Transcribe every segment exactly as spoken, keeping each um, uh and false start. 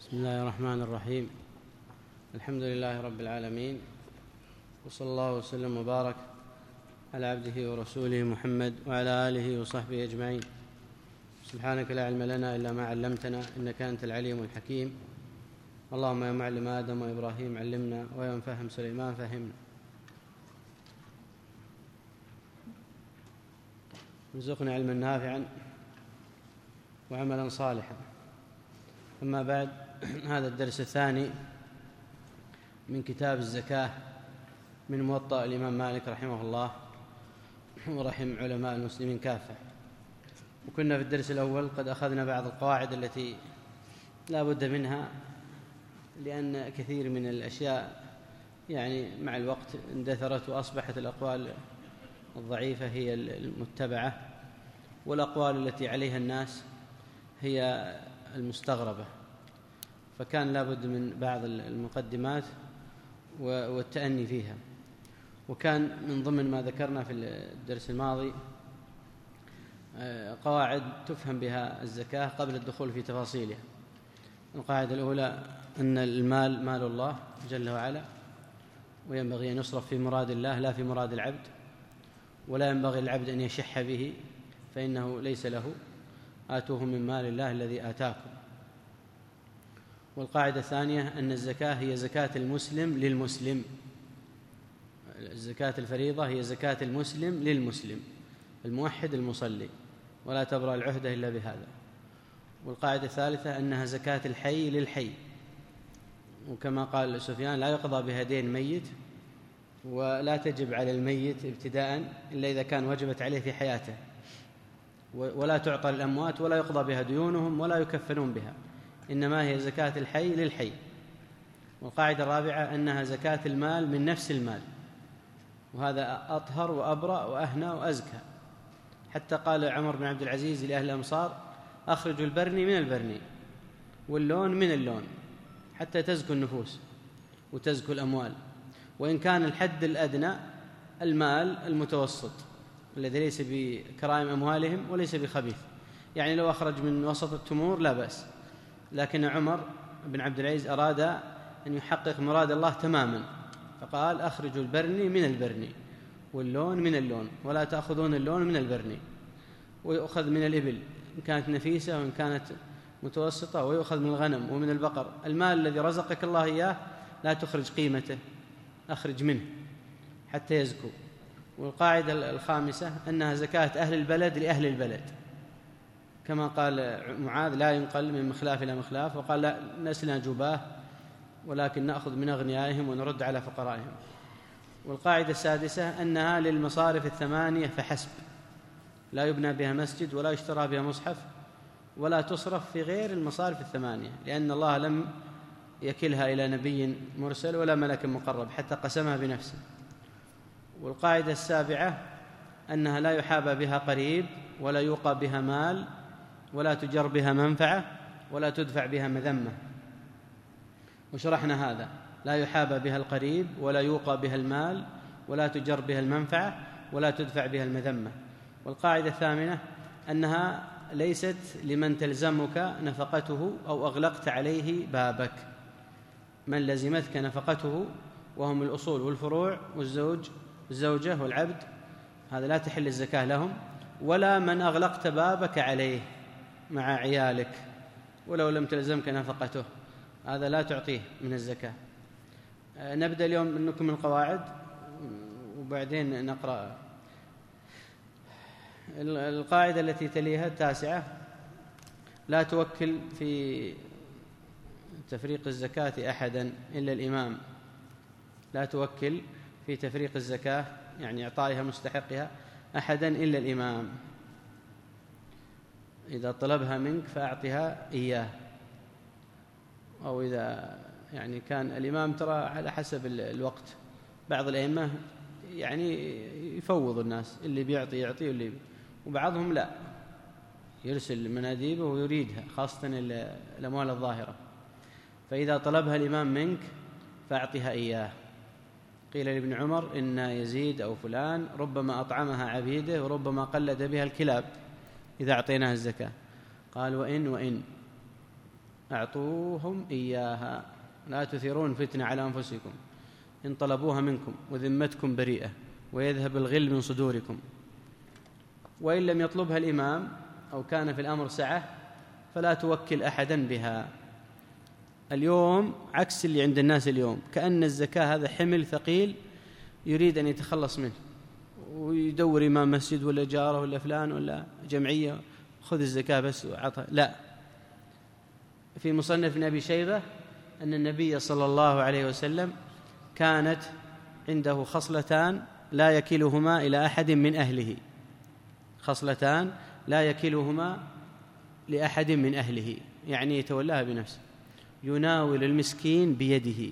بسم الله الرحمن الرحيم. الحمد لله رب العالمين، وصلى الله وسلم وبارك على عبده ورسوله محمد وعلى آله وصحبه أجمعين. سبحانك لا علم لنا إلا ما علمتنا، إنك أنت العليم الحكيم. اللهم يا معلم آدم وإبراهيم علمنا، ويا مفهم سليمان فهمنا. ارزقنا علما نافعا وعملا صالحا. أما بعد، هذا الدرس الثاني من كتاب الزكاة من موطأ الإمام مالك رحمه الله ورحم علماء المسلمين كافة. وكنا في الدرس الأول قد أخذنا بعض القواعد التي لا بد منها، لأن كثير من الأشياء يعني مع الوقت اندثرت وأصبحت الأقوال الضعيفة هي المتبعة، والأقوال التي عليها الناس هي المستغربة، فكان لا بد من بعض المقدمات والتأني فيها. وكان من ضمن ما ذكرنا في الدرس الماضي قواعد تفهم بها الزكاة قبل الدخول في تفاصيلها. القاعدة الأولى أن المال مال الله جل وعلا، وينبغي أن يصرف في مراد الله لا في مراد العبد، ولا ينبغي للعبد أن يشح به فإنه ليس له. آتوه من مال الله الذي آتاكم. والقاعدة الثانية أن الزكاة هي زكاة المسلم للمسلم. الزكاة الفريضة هي زكاة المسلم للمسلم، الموحد المصلي، ولا تبرأ العهدة إلا بهذا. والقاعدة الثالثة أنها زكاة الحي للحي، وكما قال سفيان: لا يقضى بها دين ميت، ولا تجب على الميت ابتداء إلا إذا كان وجبت عليه في حياته، ولا تعطى للأموات، ولا يقضى بها ديونهم، ولا يكفلون بها، إنما هي زكاة الحي للحي. والقاعدة الرابعة أنها زكاة المال من نفس المال، وهذا أطهر وأبرأ وأهنى وأزكى. حتى قال عمر بن عبد العزيز لأهل الأمصار: أخرجوا البرني من البرني واللون من اللون، حتى تزكو النفوس وتزكو الأموال، وإن كان الحد الأدنى المال المتوسط الذي ليس بكرائم أموالهم وليس بخبيث. يعني لو أخرج من وسط التمور لا بأس، لكن عمر بن عبد العزيز أراد أن يحقق مراد الله تماما، فقال: أخرجوا البرني من البرني واللون من اللون، ولا تأخذون اللون من البرني. ويؤخذ من الإبل إن كانت نفيسة وإن كانت متوسطة، ويؤخذ من الغنم ومن البقر. المال الذي رزقك الله إياه لا تخرج قيمته، أخرج منه حتى يزكو. والقاعدة الخامسة أنها زكاة أهل البلد لأهل البلد، كما قال معاذ: لا ينقل من مخلاف إلى مخلاف، وقال: لا نسلنا جباه ولكن نأخذ من أغنيائهم ونرد على فقرائهم. والقاعدة السادسة أنها للمصارف الثمانية فحسب، لا يبنى بها مسجد، ولا يشترى بها مصحف، ولا تصرف في غير المصارف الثمانية، لأن الله لم يكلها إلى نبي مرسل ولا ملك مقرب حتى قسمها بنفسه. والقاعدة السابعة أنها لا يحابى بها قريب، ولا يوقى بها مال، ولا تجر بها منفعة، ولا تدفع بها مذمة. وشرحنا هذا: لا يحابى بها القريب، ولا يوقى بها المال، ولا تجر بها المنفعة، ولا تدفع بها المذمة. والقاعدة الثامنة أنها ليست لمن تلزمك نفقته أو أغلقت عليه بابك، من لزمتك نفقته وهم الأصول والفروع والزوج الزوجة والعبد، هذا لا تحل الزكاة لهم. ولا من أغلقت بابك عليه مع عيالك ولو لم تلزمك نفقته، هذا لا تعطيه من الزكاة. نبدأ اليوم منكم القواعد وبعدين نقرأ. القاعدة التي تليها التاسعة: لا توكل في تفريق الزكاة أحدا إلا الإمام. لا توكل في تفريق الزكاة، يعني إعطائها مستحقها، أحدا إلا الإمام. إذا طلبها منك فأعطها إياه، أو إذا يعني كان الإمام ترى على حسب الوقت، بعض الأئمة يعني يفوض الناس، اللي بيعطي يعطي واللي وبعضهم لا، يرسل مناديبه ويريدها، خاصة الأموال الظاهرة. فإذا طلبها الإمام منك فأعطها إياه. قيل لابن عمر: إن يزيد أو فلان ربما أطعمها عبيده وربما قلد بها الكلاب إذا أعطيناها الزكاة. قال: وإن وإن أعطوهم إياها، لا تثيرون فتنة على أنفسكم إن طلبوها منكم وذمتكم بريئة ويذهب الغل من صدوركم. وإن لم يطلبها الإمام أو كان في الأمر سعة فلا توكل أحدا بها. اليوم عكس اللي عند الناس اليوم، كأن الزكاة هذا حمل ثقيل يريد أن يتخلص منه، ويدور إمام مسجد ولا جارة ولا فلان ولا جمعية خذ الزكاة بس وعطها. لا، في مصنف ابن أبي شيبة أن النبي صلى الله عليه وسلم كانت عنده خصلتان لا يكلهما إلى أحد من أهله، خصلتان لا يكلهما لأحد من أهله، يعني يتولاها بنفسه، يناول المسكين بيده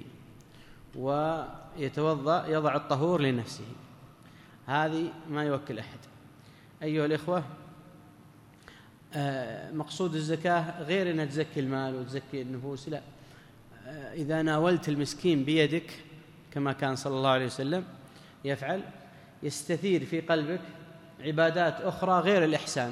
ويتوضأ يضع الطهور لنفسه، هذه ما يوكل أحد. أيها الإخوة، مقصود الزكاة غير أن تزكي المال وتزكي النفوس، لا، إذا ناولت المسكين بيدك كما كان صلى الله عليه وسلم يفعل يستثير في قلبك عبادات أخرى غير الإحسان.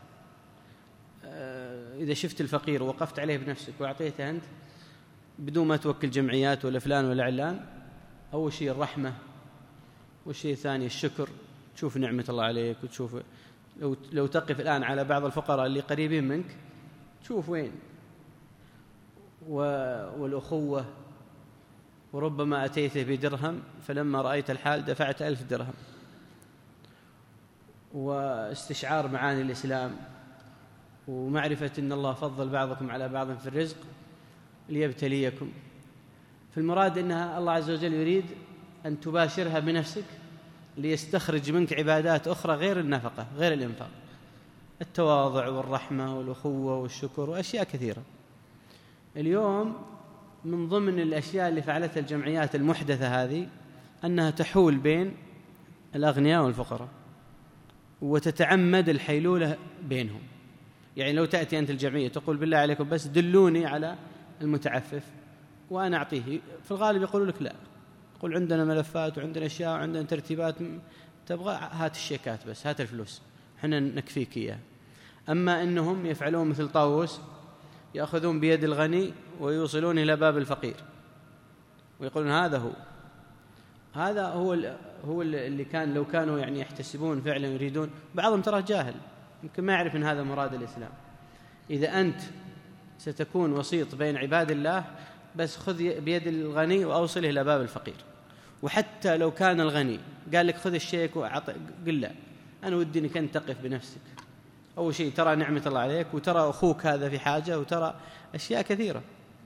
إذا شفت الفقير ووقفت عليه بنفسك وأعطيته أنت بدون ما توكل جمعيات ولا فلان ولا علان، أول شيء الرحمة، والشيء الثاني الشكر، تشوف نعمة الله عليك، وتشوف لو, لو تقف الآن على بعض الفقراء اللي قريبين منك تشوف وين، والأخوة، وربما أتيته بدرهم فلما رأيت الحال دفعت ألف درهم، واستشعار معاني الإسلام، ومعرفة أن الله فضل بعضكم على بعض في الرزق ليبتليكم. فالمراد أنها الله عز وجل يريد أن تباشرها بنفسك ليستخرج منك عبادات أخرى غير النفقة، غير الإنفاق، التواضع والرحمة والأخوة والشكر وأشياء كثيرة. اليوم من ضمن الأشياء اللي فعلتها الجمعيات المحدثة هذه أنها تحول بين الأغنياء والفقراء وتتعمد الحيلولة بينهم. يعني لو تأتي أنت الجمعية تقول بالله عليكم بس دلوني على المتعفف وأنا أعطيه، في الغالب يقولوا لك لا، يقول عندنا ملفات وعندنا أشياء وعندنا ترتيبات، تبغى هات الشيكات بس، هات الفلوس حنا نكفيك إياه. أما إنهم يفعلون مثل طاووس، يأخذون بيد الغني ويوصلون إلى باب الفقير ويقولون هذا هو هذا هو هو اللي كان لو كانوا يعني يحتسبون فعلا يريدون. بعضهم ترى جاهل يمكن ما يعرف أن هذا مراد الإسلام. إذا أنت ستكون وسيط بين عباد الله بس خذ بيد الغني وأوصله إلى باب الفقير، وحتى لو كان الغني قال لك خذ الشيك وأعطي، قل لا، أنا ودي أنك أنت تقف بنفسك. أول شيء ترى نعمة الله عليك، وترى أخوك هذا في حاجة، وترى أشياء كثيرة.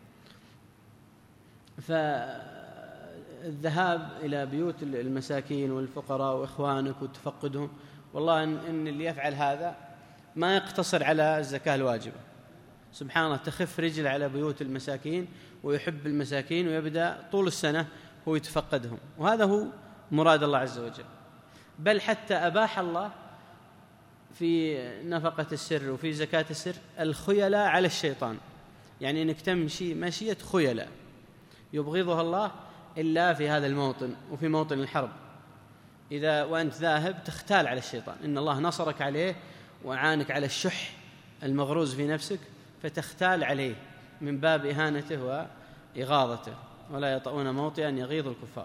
فالذهاب إلى بيوت المساكين والفقراء وإخوانك وتفقدهم، والله إن اللي يفعل هذا ما يقتصر على الزكاة الواجبة، سبحان الله، تخف رجل على بيوت المساكين ويحب المساكين ويبدأ طول السنة هو يتفقدهم، وهذا هو مراد الله عز وجل. بل حتى أباح الله في نفقة السر وفي زكاة السر الخيلاء على الشيطان، يعني أنك تمشي مشية خيلاء يبغضها الله إلا في هذا الموطن وفي موطن الحرب. إذا وأنت ذاهب تختال على الشيطان، إن الله نصرك عليه وعانك على الشح المغروز في نفسك، فتختال عليه من باب إهانته وإغاظته، ولا يطؤون موطئا يغيظ الكفار.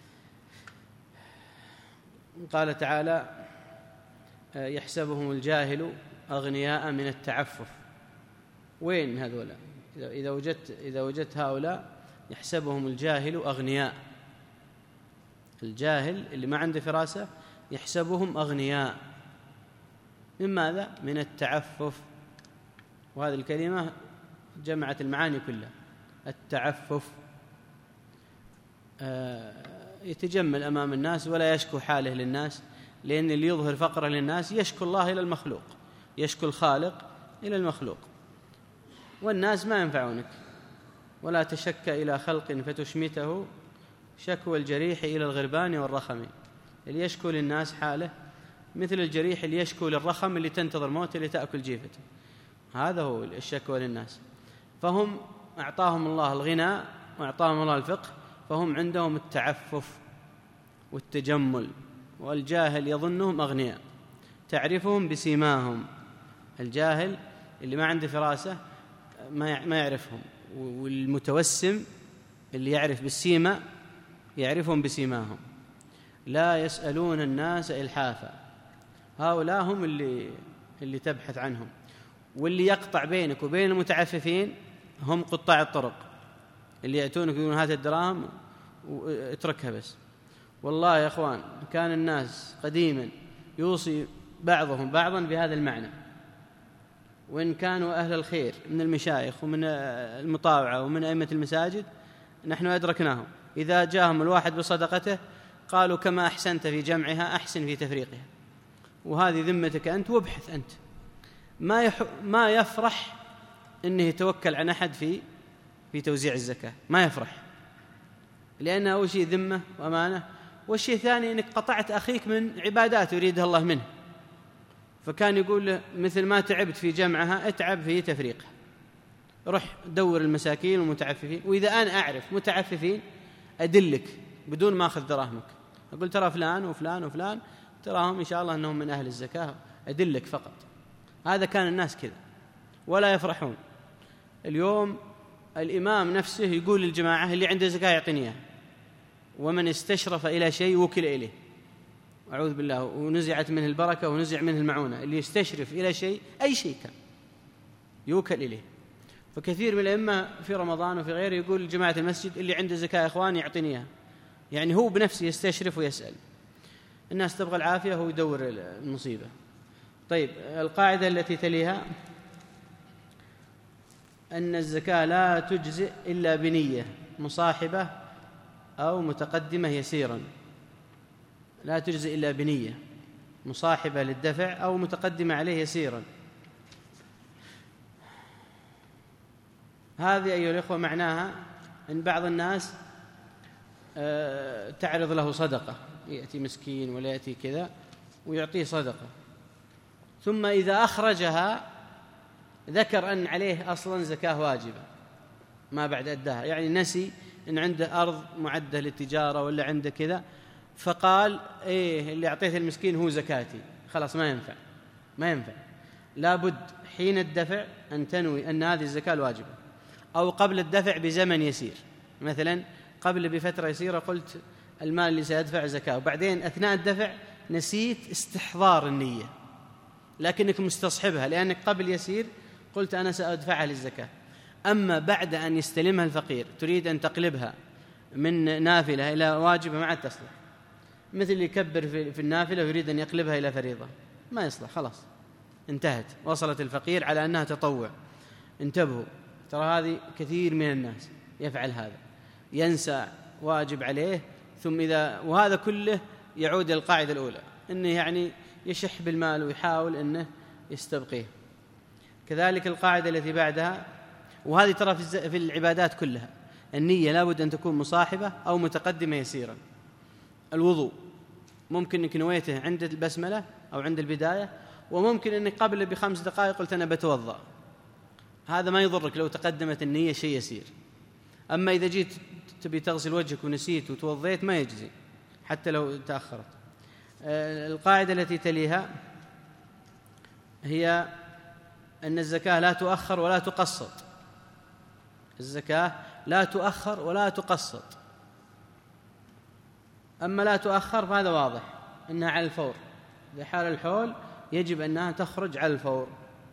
قال تعالى يحسبهم الجاهل أغنياء من التعفف. وين هذولا؟ إذا وجدت إذا وجدت هؤلاء يحسبهم الجاهل أغنياء، الجاهل اللي ما عنده فراسة يحسبهم أغنياء من ماذا؟ من التعفف. وهذه الكلمة جمعت المعاني كلها. التعفف يتجمل أمام الناس ولا يشكو حاله للناس، لأن اللي يظهر فقره للناس يشكو الله إلى المخلوق، يشكو الخالق إلى المخلوق، والناس ما ينفعونك. ولا تشك إلى خلق فتشمته شكوى الجريح إلى الغربان والرخم. اللي يشكو للناس حاله مثل الجريح اللي يشكو للرخم اللي تنتظر موته لتأكل جيفته، هذا هو الشكوى للناس. فهم أعطاهم الله الغنى وأعطاهم الله الفقه، فهم عندهم التعفف والتجمل، والجاهل يظنهم أغنياء، تعرفهم بسيماهم. الجاهل اللي ما عنده فراسة ما يعرفهم، والمتوسم اللي يعرف بالسيمة يعرفهم بسيماهم، لا يسألون الناس إلحافا. هؤلاء هم اللي اللي تبحث عنهم. واللي يقطع بينك وبين المتعففين هم قطاع الطرق اللي يأتونك يقولون هات الدراهم واتركها بس. والله يا أخوان كان الناس قديما يوصي بعضهم بعضا بهذا المعنى، وإن كانوا أهل الخير من المشايخ ومن المطاوعة ومن أئمة المساجد نحن أدركناهم، إذا جاءهم الواحد بصدقته قالوا كما أحسنت في جمعها أحسن في تفريقها، وهذه ذمتك أنت وابحث أنت. ما يح... ما يفرح إنه يتوكل عن أحد في في توزيع الزكاة، ما يفرح، لأن أول شيء ذمة وأمانة، والشيء الثاني إنك قطعت أخيك من عبادات يريدها الله منه. فكان يقول له مثل ما تعبت في جمعها اتعب في تفريقها، رح دور المساكين والمتعففين. وإذا أنا أعرف متعففين أدلك بدون ما أخذ دراهمك، أقول ترى فلان وفلان وفلان تراهم إن شاء الله أنهم من أهل الزكاة، أدلك فقط. هذا كان الناس كذا ولا يفرحون. اليوم الإمام نفسه يقول للجماعة اللي عنده زكاة يعطيني إياها، ومن استشرف إلى شيء وكل إليه، أعوذ بالله، ونزعت منه البركة ونزع منه المعونة. اللي يستشرف إلى شيء أي شيء كان يوكل إليه. فكثير من الأئمة في رمضان وفي غيره يقول لجماعة المسجد اللي عنده زكاة إخواني يعطيني إياها، يعني هو بنفسه يستشرف ويسأل. الناس تبغى العافية هو يدور المصيبة. طيب القاعدة التي تليها أن الزكاة لا تجزئ إلا بنية مصاحبة أو متقدمة يسيرا، لا تجزئ إلا بنية مصاحبة للدفع أو متقدمة عليه يسيرا. هذه أيها الأخوة معناها أن بعض الناس تعرض له صدقة، يأتي مسكين ولا يأتي كذا ويعطيه صدقة، ثم إذا أخرجها ذكر أن عليه أصلا زكاة واجبة ما بعد أداها، يعني نسي أن عنده أرض معدة للتجارة ولا عنده كذا، فقال إيه اللي أعطيته المسكين هو زكاتي، خلاص ما ينفع ما ينفع لابد حين الدفع أن تنوي أن هذه الزكاة الواجبة، أو قبل الدفع بزمن يسير. مثلا قبل بفترة يسيرة قلت المال اللي سيدفع زكاة، وبعدين أثناء الدفع نسيت استحضار النية لكنك مستصحبها لأنك قبل يسير قلت أنا سأدفعها للزكاة. أما بعد أن يستلمها الفقير تريد أن تقلبها من نافلة إلى واجبة ما عاد تصلح، مثل اللي يكبر في النافلة ويريد أن يقلبها إلى فريضة ما يصلح، خلاص انتهت، وصلت الفقير على أنها تطوع. انتبهوا، ترى هذه كثير من الناس يفعل هذا، ينسى واجب عليه ثم إذا، وهذا كله يعود للقاعدة الأولى أنه يعني يشح بالمال ويحاول أنه يستبقيه. كذلك القاعدة التي بعدها، وهذه ترى في العبادات كلها، النية لابد أن تكون مصاحبة أو متقدمة يسيرا. الوضوء ممكن أنك نويته عند البسملة أو عند البداية، وممكن أنك قبل بخمس دقائق قلت أنا بتوضأ، هذا ما يضرك لو تقدمت النية شيء يسير. أما إذا جيت تبي تغسل وجهك ونسيت وتوضيت ما يجزي حتى لو تأخرت. القاعدة التي تليها هي أن الزكاة لا تؤخر ولا تقسط، الزكاة لا تؤخر ولا تقسط. أما لا تؤخر فهذا واضح أنها على الفور، في حال الحول يجب أنها تخرج على الفور.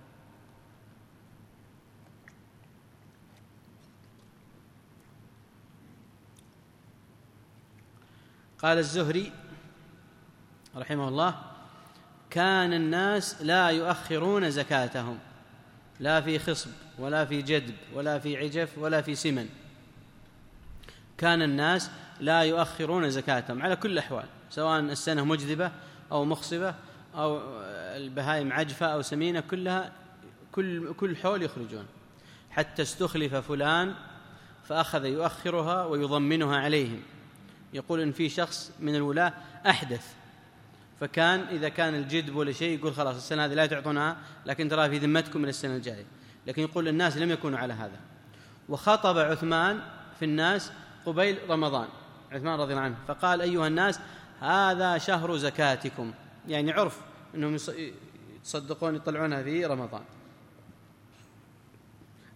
قال الزهري رحمه الله: كان الناس لا يؤخرون زكاتهم، لا في خصب ولا في جدب ولا في عجف ولا في سمن. كان الناس لا يؤخرون زكاتهم على كل الأحوال، سواء السنة مجذبة أو مخصبة أو البهائم عجفة أو سمينة، كلها كل كل حول يخرجون. حتى استخلف فلان فأخذ يؤخرها ويضمنها عليهم. يقول إن في شخص من الولاة أحدث، فكان إذا كان الجدب ولا شيء يقول خلاص السنة هذه لا تعطونها، لكن ترى في ذمتكم من السنة الجاية. لكن يقول الناس لم يكونوا على هذا. وخطب عثمان في الناس قبيل رمضان، عثمان رضي الله عنه، فقال: أيها الناس هذا شهر زكاتكم، يعني عرف أنهم يتصدقون يطلعونها في رمضان.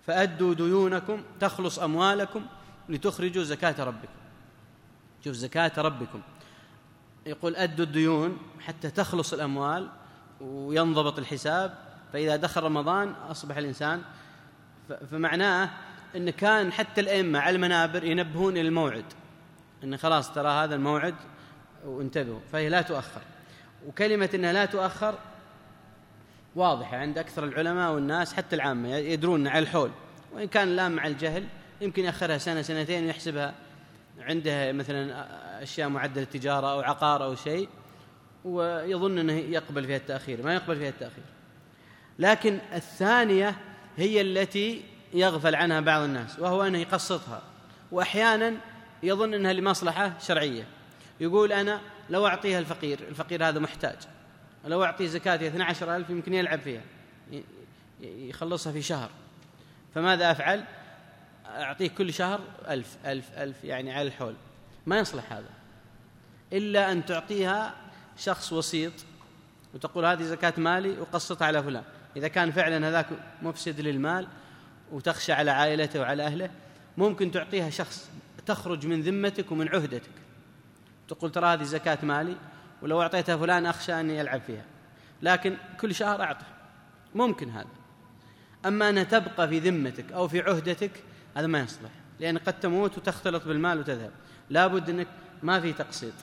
فأدوا ديونكم تخلص أموالكم لتخرجوا زكاة ربكم. شوف، زكاة ربكم، يقول أدوا الديون حتى تخلص الأموال وينضبط الحساب، فإذا دخل رمضان أصبح الإنسان. فمعناه أن كان حتى الأئمة على المنابر ينبهون إلى الموعد، أن خلاص ترى هذا الموعد وانتبهوا، فهي لا تؤخر. وكلمة أنها لا تؤخر واضحة عند أكثر العلماء والناس حتى العامة، يدرون على الحول، وإن كان الآن مع الجهل يمكن يأخرها سنة سنتين ويحسبها عنده مثلا أشياء معدل التجارة أو عقار أو شيء، ويظن أنه يقبل فيها التأخير، ما يقبل فيها التأخير. لكن الثانية هي التي يغفل عنها بعض الناس، وهو أنه يقسطها، وأحيانا يظن أنها لمصلحة شرعية، يقول أنا لو أعطيها الفقير، الفقير هذا محتاج، لو أعطيه زكاة اثني عشر ألف يمكن يلعب فيها يخلصها في شهر، فماذا أفعل؟ أعطيه كل شهر ألف ألف ألف، يعني على الحول. ما يصلح هذا، إلا أن تعطيها شخص وسيط وتقول هذه زكاة مالي وقسطها على فلان، إذا كان فعلا هذاك مفسد للمال وتخشى على عائلته وعلى أهله، ممكن تعطيها شخص تخرج من ذمتك ومن عهدتك، تقول ترى هذه زكاة مالي ولو أعطيتها فلان أخشى أن يلعب فيها، لكن كل شهر أعطه، ممكن هذا. أما أنها تبقى في ذمتك أو في عهدتك هذا ما يصلح، لأن قد تموت وتختلط بالمال وتذهب، لا بد أنك ما في تقسيط.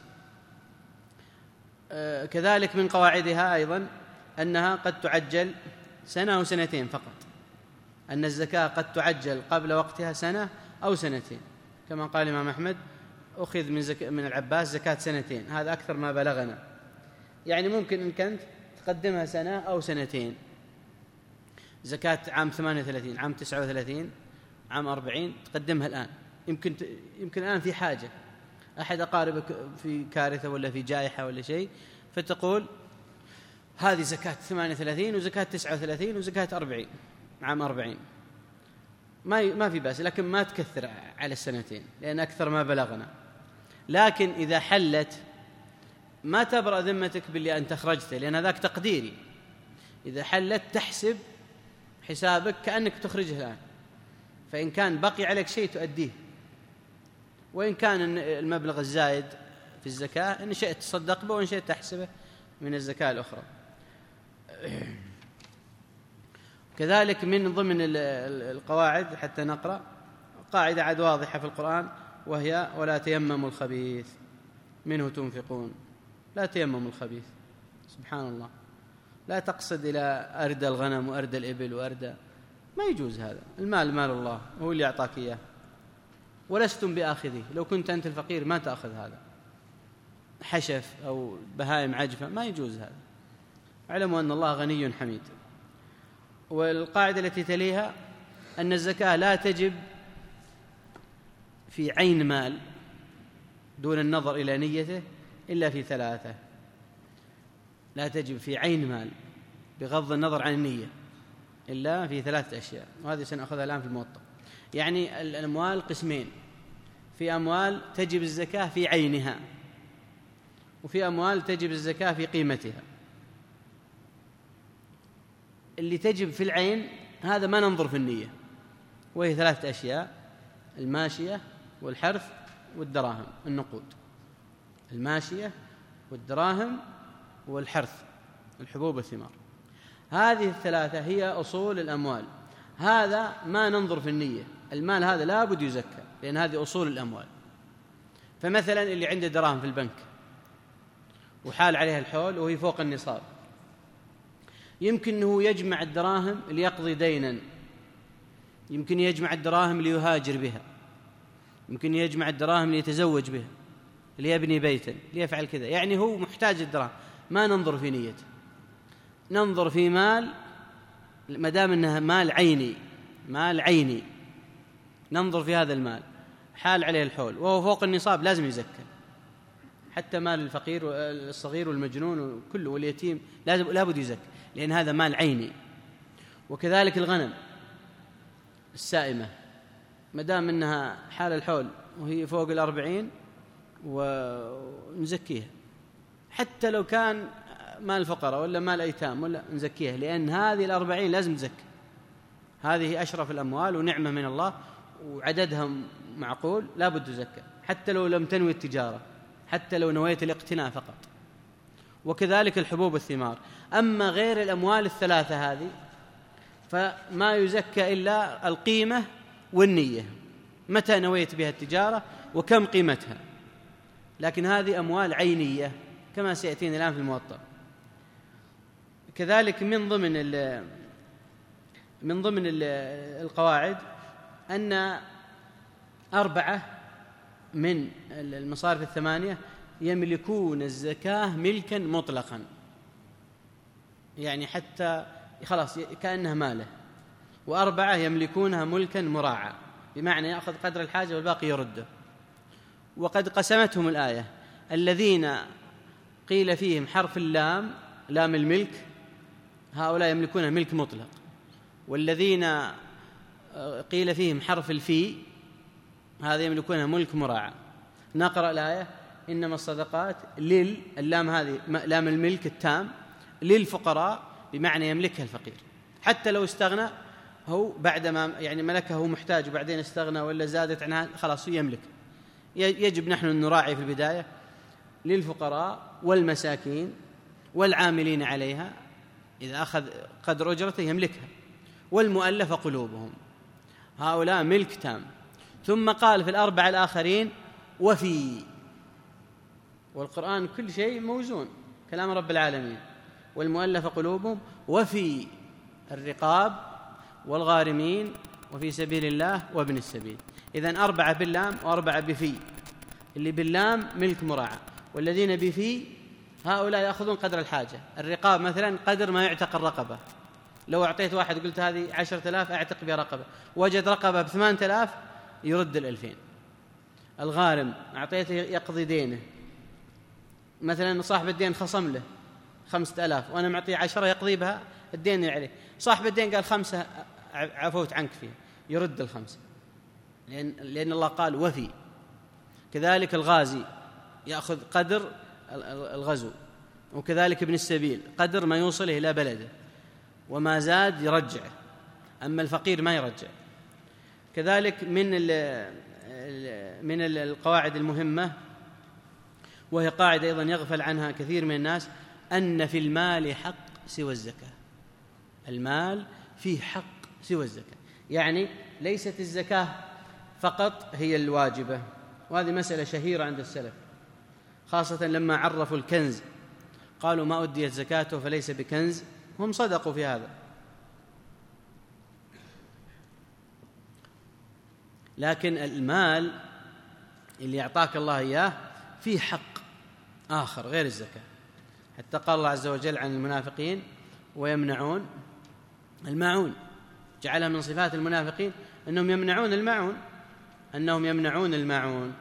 آه كذلك من قواعدها أيضا أنها قد تعجل سنة أو سنتين فقط، أن الزكاة قد تعجل قبل وقتها سنة أو سنتين، كما قال الإمام أحمد أخذ من, زك... من العباس زكاة سنتين، هذا أكثر ما بلغنا، يعني ممكن إن كنت تقدمها سنة أو سنتين، زكاة عام ثمانية وثلاثين، عام تسعة وثلاثين، عام أربعين، تقدمها الآن. يمكن ت... يمكن الآن في حاجة، أحد أقاربك في كارثة ولا في جائحة ولا شيء، فتقول هذه زكاة ثمانية وثلاثين وزكاة تسعة وثلاثين وزكاة أربعين، عام أربعين، ما ي... ما في بأس، لكن ما تكثر على السنتين لأن أكثر ما بلغنا. لكن إذا حلت ما تبرأ ذمتك باللي أنت أخرجته، لأن هذاك تقديري. إذا حلت تحسب حسابك كأنك تخرجه الآن، فإن كان بقي عليك شيء تؤديه، وإن كان المبلغ الزائد في الزكاة إن شئت تصدق به وإن شئت تحسبه من الزكاة الأخرى. كذلك من ضمن القواعد حتى نقرأ قاعدة عاد واضحة في القرآن، وهي ولا تيمموا الخبيث منه تنفقون. لا تيمموا الخبيث، سبحان الله، لا تقصد إلى أردى الغنم وأردى الإبل وأردى، ما يجوز هذا. المال مال الله، هو اللي أعطاك إياه، ولستم بآخذه. لو كنت أنت الفقير ما تأخذ هذا، حشف أو بهائم عجفة، ما يجوز هذا. اعلموا أن الله غني حميد. والقاعدة التي تليها أن الزكاة لا تجب في عين مال دون النظر إلى نيته إلا في ثلاثة. لا تجب في عين مال بغض النظر عن النية إلا في ثلاثة أشياء، وهذه سنأخذها الآن في الموطأ. يعني الأموال قسمين، في أموال تجب الزكاة في عينها، وفي أموال تجب الزكاة في قيمتها. اللي تجب في العين هذا ما ننظر في النية، وهي ثلاثة أشياء: الماشية والحرث والدراهم، النقود. الماشية والدراهم والحرث، الحبوب والثمار. هذه الثلاثة هي أصول الأموال. هذا ما ننظر في النية، المال هذا لا بد يزكى، لأن هذه أصول الأموال. فمثلا اللي عنده دراهم في البنك وحال عليها الحول وهي فوق النصاب، يمكن أنه يجمع الدراهم ليقضي دينا، يمكن يجمع الدراهم ليهاجر بها، يمكن يجمع الدراهم ليتزوج بها، ليبني بيتا، ليفعل كذا، يعني هو محتاج الدراهم. ما ننظر في نيته، ننظر في مال، ما دام انها مال عيني، مال عيني ننظر في هذا المال حال عليه الحول وهو فوق النصاب لازم يزكى. حتى مال الفقير والصغير والمجنون وكله واليتيم لازم لابد يزكى، لأن هذا مال عيني. وكذلك الغنم السائمة ما دام انها حال الحول وهي فوق الأربعين ونزكيها، حتى لو كان مال فقراء ولا مال أيتام ولا نزكيها، لأن هذه الأربعين لازم تزكى. هذه أشرف الأموال ونعمة من الله وعددها معقول، لا بد تزكى حتى لو لم تنوي التجارة، حتى لو نويت الاقتناء فقط. وكذلك الحبوب والثمار. أما غير الأموال الثلاثة هذه فما يزكى إلا القيمة والنية، متى نويت بها التجارة وكم قيمتها، لكن هذه أموال عينية كما سيأتينا الآن في الموطأ. كذلك من ضمن من ضمن القواعد أن أربعة من المصارف الثمانية يملكون الزكاة ملكا مطلقا، يعني حتى خلاص كأنها ماله، وأربعة يملكونها ملكا مراعى، بمعنى يأخذ قدر الحاجة والباقي يرده. وقد قسمتهم الآية: الذين قيل فيهم حرف اللام لام الملك هؤلاء يملكون ملك مطلق، والذين قيل فيهم حرف الفي هذا يملكون ملك مراعى. نقرأ الآية: إنما الصدقات لل اللام هذه لام الملك التام للفقراء، بمعنى يملكها الفقير حتى لو استغنى هو بعدما يعني ملكه هو محتاج وبعدين استغنى ولا زادت عنها خلاص يملك. يجب نحن أن نراعي في البداية للفقراء والمساكين والعاملين عليها، إذا أخذ قدر أجرته يملكها، والمؤلف قلوبهم، هؤلاء ملك تام. ثم قال في الأربعة الآخرين وفي، والقرآن كل شيء موزون كلام رب العالمين، والمؤلف قلوبهم وفي الرقاب والغارمين وفي سبيل الله وابن السبيل. إذن أربعة باللام وأربعة بفي. اللي باللام ملك مراعى، والذين بفي هؤلاء يأخذون قدر الحاجة. الرقاب مثلا قدر ما يعتق الرقبة، لو أعطيت واحد قلت هذه عشرة آلاف أعتق بها رقبة، وجد رقبة بثمانية آلاف يرد الألفين. الغارم أعطيته يقضي دينه، مثلا صاحب الدين خصم له خمسة آلاف وأنا معطيه عشرة يقضي بها الدين اللي عليه، صاحب الدين قال خمسة عفوت عنك فيه يرد الخمسة، لأن, لأن الله قال وفي. كذلك الغازي يأخذ قدر الغزو، وكذلك ابن السبيل قدر ما يوصله إلى بلده، وما زاد يرجع، أما الفقير ما يرجع. كذلك من من القواعد المهمة، وهي قاعدة أيضا يغفل عنها كثير من الناس، أن في المال حق سوى الزكاة. المال فيه حق سوى الزكاة، يعني ليست الزكاة فقط هي الواجبة، وهذه مسألة شهيرة عند السلف، خاصة لما عرفوا الكنز قالوا ما أديت زكاته فليس بكنز، هم صدقوا في هذا. لكن المال اللي أعطاك الله إياه فيه حق آخر غير الزكاة، حتى قال الله عز وجل عن المنافقين ويمنعون الماعون، جعلها من صفات المنافقين أنهم يمنعون الماعون أنهم يمنعون الماعون.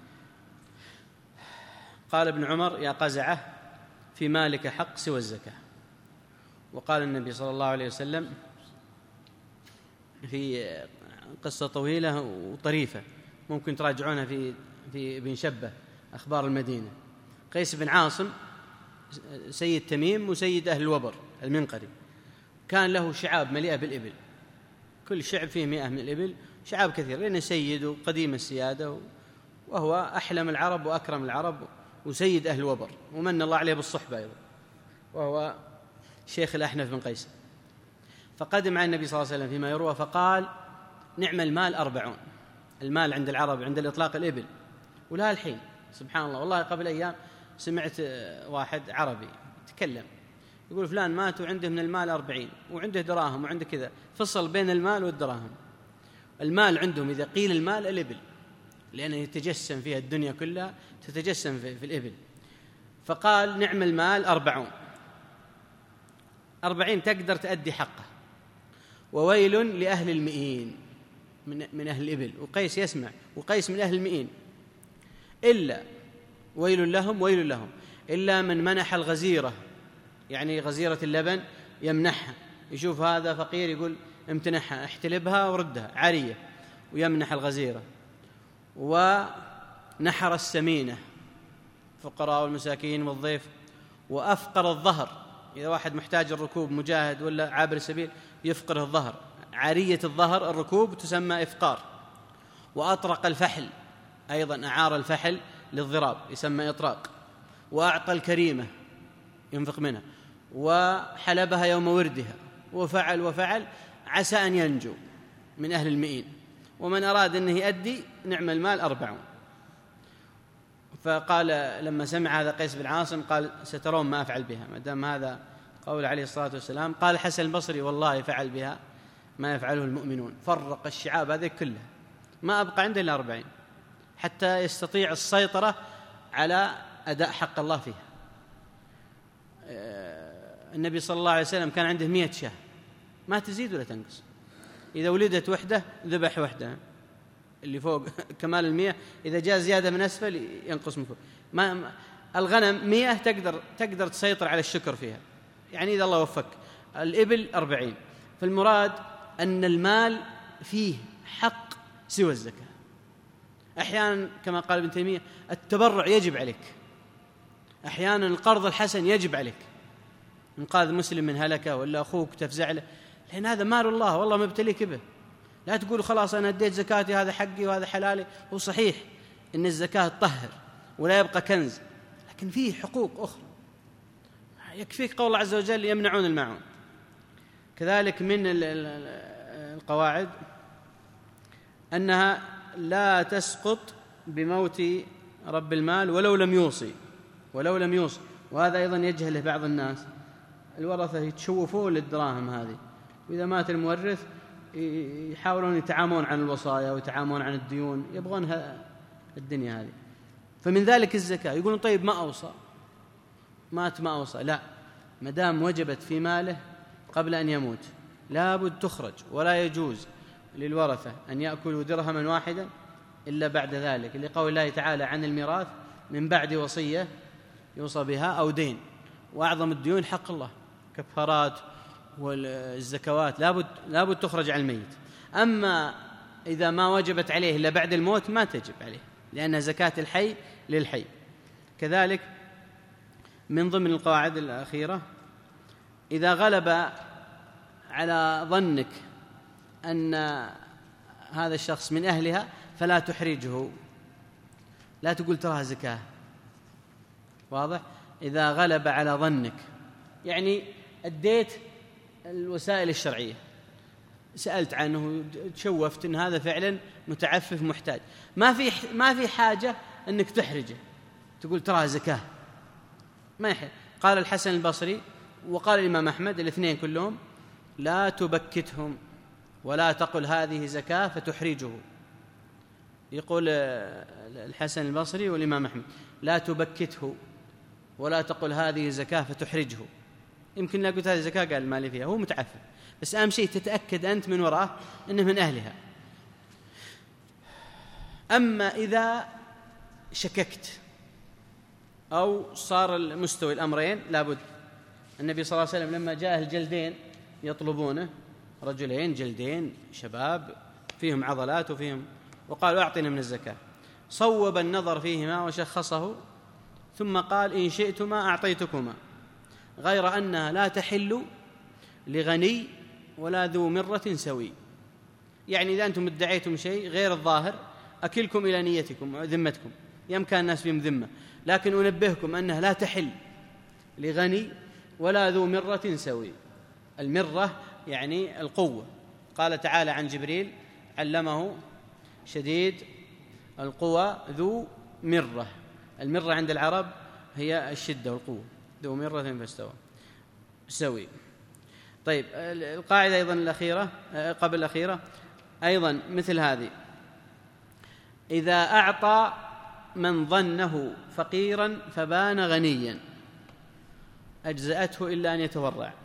قال ابن عمر يا قزعة في مالك حق سوى الزكاة. وقال النبي صلى الله عليه وسلم في قصة طويلة وطريفة ممكن تراجعونها في في ابن شبة أخبار المدينة. قيس بن عاصم سيد تميم وسيد أهل الوبر المنقري، كان له شعاب مليئة بالإبل، كل شعب فيه مئة من الإبل، شعاب كثير، لأنه سيد وقديم السيادة، وهو أحلم العرب وأكرم العرب وسيد أهل الوبر، ومن الله عليه بالصحبة أيضا، وهو شيخ الأحنف بن قيس. فقدم على النبي صلى الله عليه وسلم فيما يروى فقال نعم المال أربعون. المال عند العرب عند الإطلاق الإبل، ولها الحين سبحان الله. والله قبل أيام سمعت واحد عربي يتكلم يقول فلان مات وعنده من المال أربعين وعنده دراهم وعنده كذا، فصل بين المال والدراهم. المال عندهم إذا قيل المال الإبل، لأنه يتجسم فيها الدنيا كلها تتجسم في, في الإبل. فقال نعم المال أربعون، أربعين تقدر تأدي حقه، وويل لأهل المئين من, من أهل الإبل. وقيس يسمع، وقيس من أهل المئين، إلا ويل لهم ويل لهم إلا من منح الغزيرة، يعني غزيرة اللبن يمنحها، يشوف هذا فقير يقول امتنحها احتلبها وردها عارية ويمنح الغزيرة. ونحر السمينة فقراء والمساكين والضيف. وأفقر الظهر، إذا واحد محتاج الركوب مجاهد ولا عابر السبيل يفقره الظهر عارية الظهر الركوب تسمى إفقار. وأطرق الفحل أيضا، أعار الفحل للضراب يسمى إطراق. وأعطى الكريمة ينفق منها، وحلبها يوم وردها، وفعل وفعل عسى أن ينجو من أهل المئين، ومن أراد أنه يؤدي نعم المال أربعون. فقال لما سمع هذا قيس بن عاصم قال سترون ما أفعل بها، ما دام هذا قول عليه الصلاة والسلام. قال حسن البصري والله فعل بها ما يفعله المؤمنون، فرق الشعاب هذه كلها ما أبقى عنده إلا أربعين حتى يستطيع السيطرة على أداء حق الله فيها. النبي صلى الله عليه وسلم كان عنده مئة شاة ما تزيد ولا تنقص، إذا ولدت وحدة ذبح وحدة، اللي فوق كمال المئة، إذا جاء زيادة من أسفل ينقص من فوق. ما الغنم مئة تقدر تقدر تسيطر على الشكر فيها، يعني إذا الله وفق. الإبل أربعين. فالمراد أن المال فيه حق سوى الزكاة. أحيانا كما قال ابن تيمية التبرع يجب عليك، أحيانا القرض الحسن يجب عليك، إنقاذ مسلم من هلكة ولا أخوك تفزع له، لأن هذا مال الله والله مبتليك به. لا تقول خلاص أنا أديت زكاتي هذا حقي وهذا حلالي. هو صحيح إن الزكاة تطهر ولا يبقى كنز، لكن فيه حقوق أخرى. يكفيك قول الله عز وجل يمنعون الماعون. كذلك من القواعد أنها لا تسقط بموت رب المال ولو لم يوصي ولو لم يوصي وهذا أيضا يجهله بعض الناس. الورثة يتشوفون للدراهم هذه، وإذا مات المورث يحاولون يتعامون عن الوصايا ويتعامون عن الديون، يبغون الدنيا هذه. فمن ذلك الزكاة. يقولون طيب ما أوصى، مات ما أوصى، لا، مدام وجبت في ماله قبل أن يموت لابد تخرج، ولا يجوز للورثة أن يأكلوا درهما واحدا إلا بعد ذلك، لقول الله تعالى عن الميراث من بعد وصية يوصى بها أو دين. وأعظم الديون حق الله، كفارات والزكوات لابد لابد تخرج عن الميت. أما إذا ما وجبت عليه إلا بعد الموت ما تجب عليه، لأن زكاة الحي للحي. كذلك من ضمن القواعد الأخيرة إذا غلب على ظنك أن هذا الشخص من أهلها فلا تحرجه، لا تقول تراها زكاة. واضح؟ إذا غلب على ظنك، يعني أديت الوسائل الشرعية، سألت عنه، تشوفت أن هذا فعلا متعفف محتاج، ما في ما في حاجة أنك تحرجه تقول تراها زكاة، ما يحل. قال الحسن البصري وقال الإمام أحمد الاثنين كلهم لا تبكتهم ولا تقل هذه زكاة فتحرجه. يقول الحسن البصري والإمام أحمد لا تبكته ولا تقل هذه زكاة فتحرجه. يمكن لا قلت هذه زكاة قال المالي فيها، هو متعفف، بس أهم شيء تتأكد أنت من وراه أنه من أهلها. أما إذا شككت أو صار المستوى الأمرين لابد. النبي صلى الله عليه وسلم لما جاء الجلدين يطلبونه، رجلين جلدين شباب فيهم عضلات وفيهم، وقالوا أعطنا من الزكاة، صوب النظر فيهما وشخصه ثم قال إن شئتما أعطيتكما، غير أنها لا تحل لغني ولا ذو مرة سوي. يعني إذا أنتم ادعيتم شيء غير الظاهر أكلكم إلى نيتكم وذمتكم، يمكن الناس فيهم ذمة، لكن أنبهكم أنها لا تحل لغني ولا ذو مرة سوي. المرة يعني القوة. قال تعالى عن جبريل علمه شديد القوى ذو مرة. المرة عند العرب هي الشدة والقوة، ذو مرة فاستوى سوي. طيب القاعدة أيضا الأخيرة قبل الأخيرة أيضا مثل هذه: إذا أعطى من ظنه فقيرا فبان غنيا أجزأته إلا أن يتورع،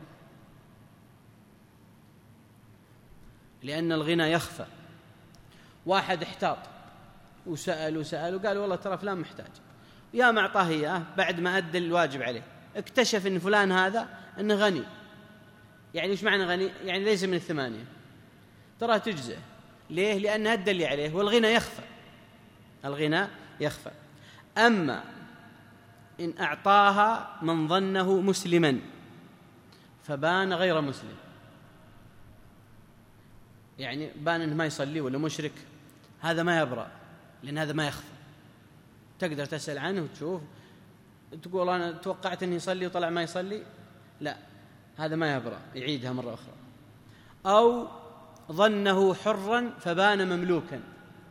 لأن الغنى يخفى. واحد احتاط وسأل وسأل وقال والله ترى فلان محتاج، يا ما أعطاه إياه بعد ما أدى الواجب عليه، اكتشف أن فلان هذا أنه غني. يعني إيش معنى غني؟ يعني ليس من الثمانية، ترى تجزئ. ليه؟ لأن أدى اللي عليه، والغنى يخفى، الغنى يخفى. أما إن أعطاها من ظنه مسلما فبان غير مسلم، يعني بان إنه ما يصلي ولا مشرك، هذا ما يبرأ، لأن هذا ما يخفى. تقدر تسأل عنه وتشوف، تقول أنا توقعت أنه يصلي وطلع ما يصلي، لا، هذا ما يبرأ، يعيدها مرة أخرى. أو ظنه حرا فبان مملوكا،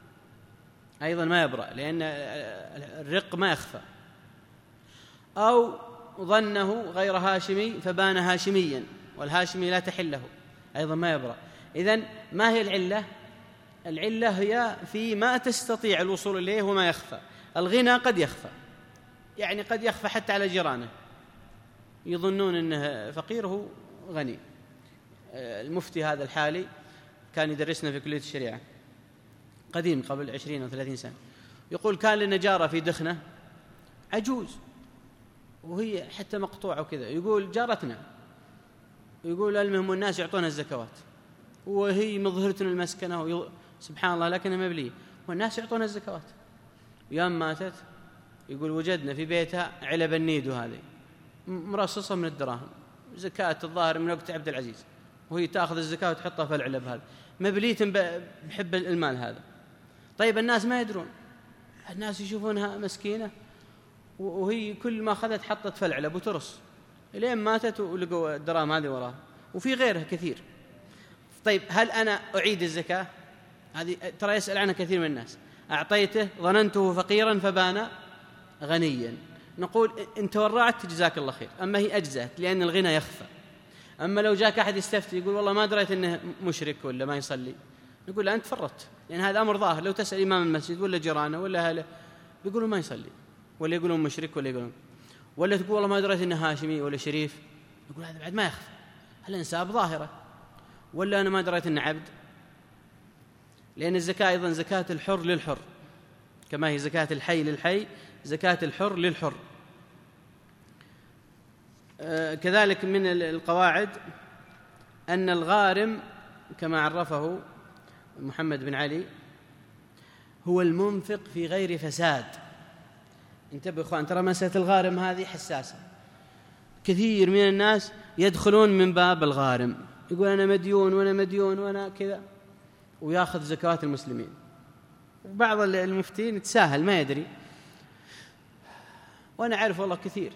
أيضا ما يبرأ، لأن الرق ما يخفى. أو ظنه غير هاشمي فبان هاشميا، والهاشمي لا تحل له، أيضا ما يبرأ. إذن ما هي العلة؟ العلة هي في ما تستطيع الوصول إليه وما يخفى. الغنى قد يخفى، يعني قد يخفى حتى على جيرانه، يظنون أنه فقير وهو غني. المفتي هذا الحالي كان يدرسنا في كلية الشريعة قديم قبل عشرين أو ثلاثين سنة، يقول كان لنا جارة في دخنة عجوز وهي حتى مقطوعة وكذا، يقول جارتنا، يقول المهم الناس يعطونها الزكوات وهي مظهرة المسكنة وي... سبحان الله لكنها مبلية، والناس يعطونها الزكوات. يوم ماتت يقول وجدنا في بيتها علب النيدو هذه مرصصة من الدراهم، زكاة الظاهر من وقت عبد العزيز، وهي تأخذ الزكاة وتحطها في العلب هذا، مبلية بحب المال هذا. طيب الناس ما يدرون، الناس يشوفونها مسكينة وهي كل ما أخذت حطت في العلب وترص إلين ماتت ولقوا الدراهم هذه وراها، وفي غيرها كثير. طيب هل أنا أعيد الزكاة؟ هذه ترى يسأل عنها كثير من الناس. أعطيته ظننته فقيرا فبان غنيا، نقول إن تورعت جزاك الله خير، أما هي أجزأت لأن الغنى يخفى. أما لو جاك أحد يستفتي يقول والله ما دريت أنه مشرك ولا ما يصلي، نقول لا أنت فرطت، لأن هذا أمر ظاهر. لو تسأل إمام المسجد ولا جيرانه ولا أهله يقولون ما يصلي، ولا يقولون مشرك، ولا يقولون، ولا تقول والله ما دريت أنه هاشمي ولا شريف، نقول هذا بعد ما يخفى، الإنساب ظاهرة. ولا أنا ما دريت أنه عبد، لأن الزكاة أيضا زكاة الحر للحر، كما هي زكاة الحي للحي، زكاة الحر للحر. آه كذلك من القواعد أن الغارم كما عرفه محمد بن علي هو المنفق في غير فساد. انتبهوا إخوان، ترى مسألة الغارم هذه حساسة. كثير من الناس يدخلون من باب الغارم، يقول أنا مديون وأنا مديون وأنا كذا، ويأخذ زكوات المسلمين. وبعض المفتين يتساهل ما يدري، وأنا أعرف والله كثير،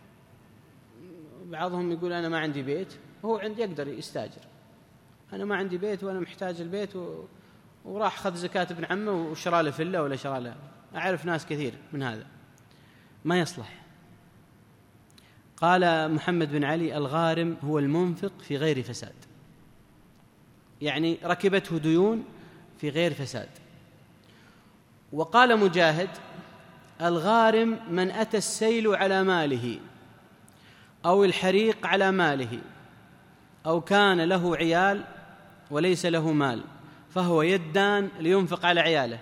بعضهم يقول أنا ما عندي بيت، وهو عندي يقدر يستاجر، أنا ما عندي بيت وأنا محتاج البيت، و... وراح خذ زكاة ابن عمه وشرى له فيلا ولا شرى له. أعرف ناس كثير من هذا، ما يصلح. قال محمد بن علي الغارم هو المنفق في غير فساد، يعني ركبته ديون في غير فساد. وقال مجاهد الغارم من أتى السيل على ماله أو الحريق على ماله أو كان له عيال وليس له مال فهو يدان لينفق على عياله.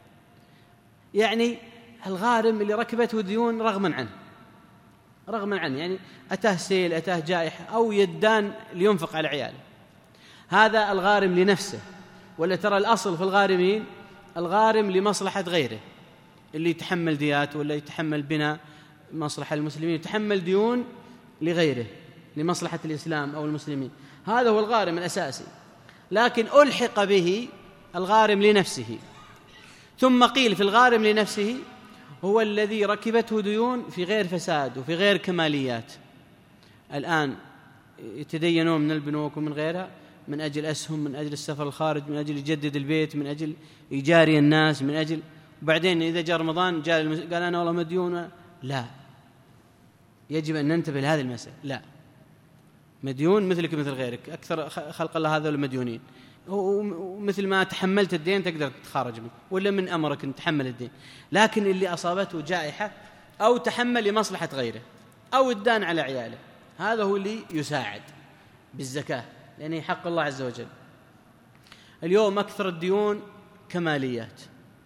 يعني الغارم اللي ركبته ديون رغما عنه، رغما عنه، يعني أتاه سيل أتاه جائحة أو يدان لينفق على عياله، هذا الغارم لنفسه. ولا ترى الأصل في الغارمين الغارم لمصلحة غيره، اللي يتحمل ديات ولا يتحمل بناء مصلحة المسلمين، يتحمل ديون لغيره لمصلحة الإسلام أو المسلمين، هذا هو الغارم الأساسي. لكن ألحق به الغارم لنفسه، ثم قيل في الغارم لنفسه هو الذي ركبته ديون في غير فساد وفي غير كماليات. الآن يتدينون من البنوك ومن غيرها من أجل أسهم، من أجل السفر الخارج، من أجل يجدد البيت، من أجل يجاري الناس، من أجل، وبعدين إذا جاء رمضان جاء المس... قال أنا والله مديون. لا، يجب أن ننتبه لهذه المسألة. لا، مديون مثلك مثل غيرك، أكثر خلق الله هذول المديونين، ومثل ما تحملت الدين تقدر تخارج منه، ولا من أمرك أن تحمل الدين. لكن اللي أصابته جائحة أو تحمل لمصلحة غيره أو الدان على عياله، هذا هو اللي يساعد بالزكاة، لأنه حق الله عز وجل. اليوم أكثر الديون كماليات،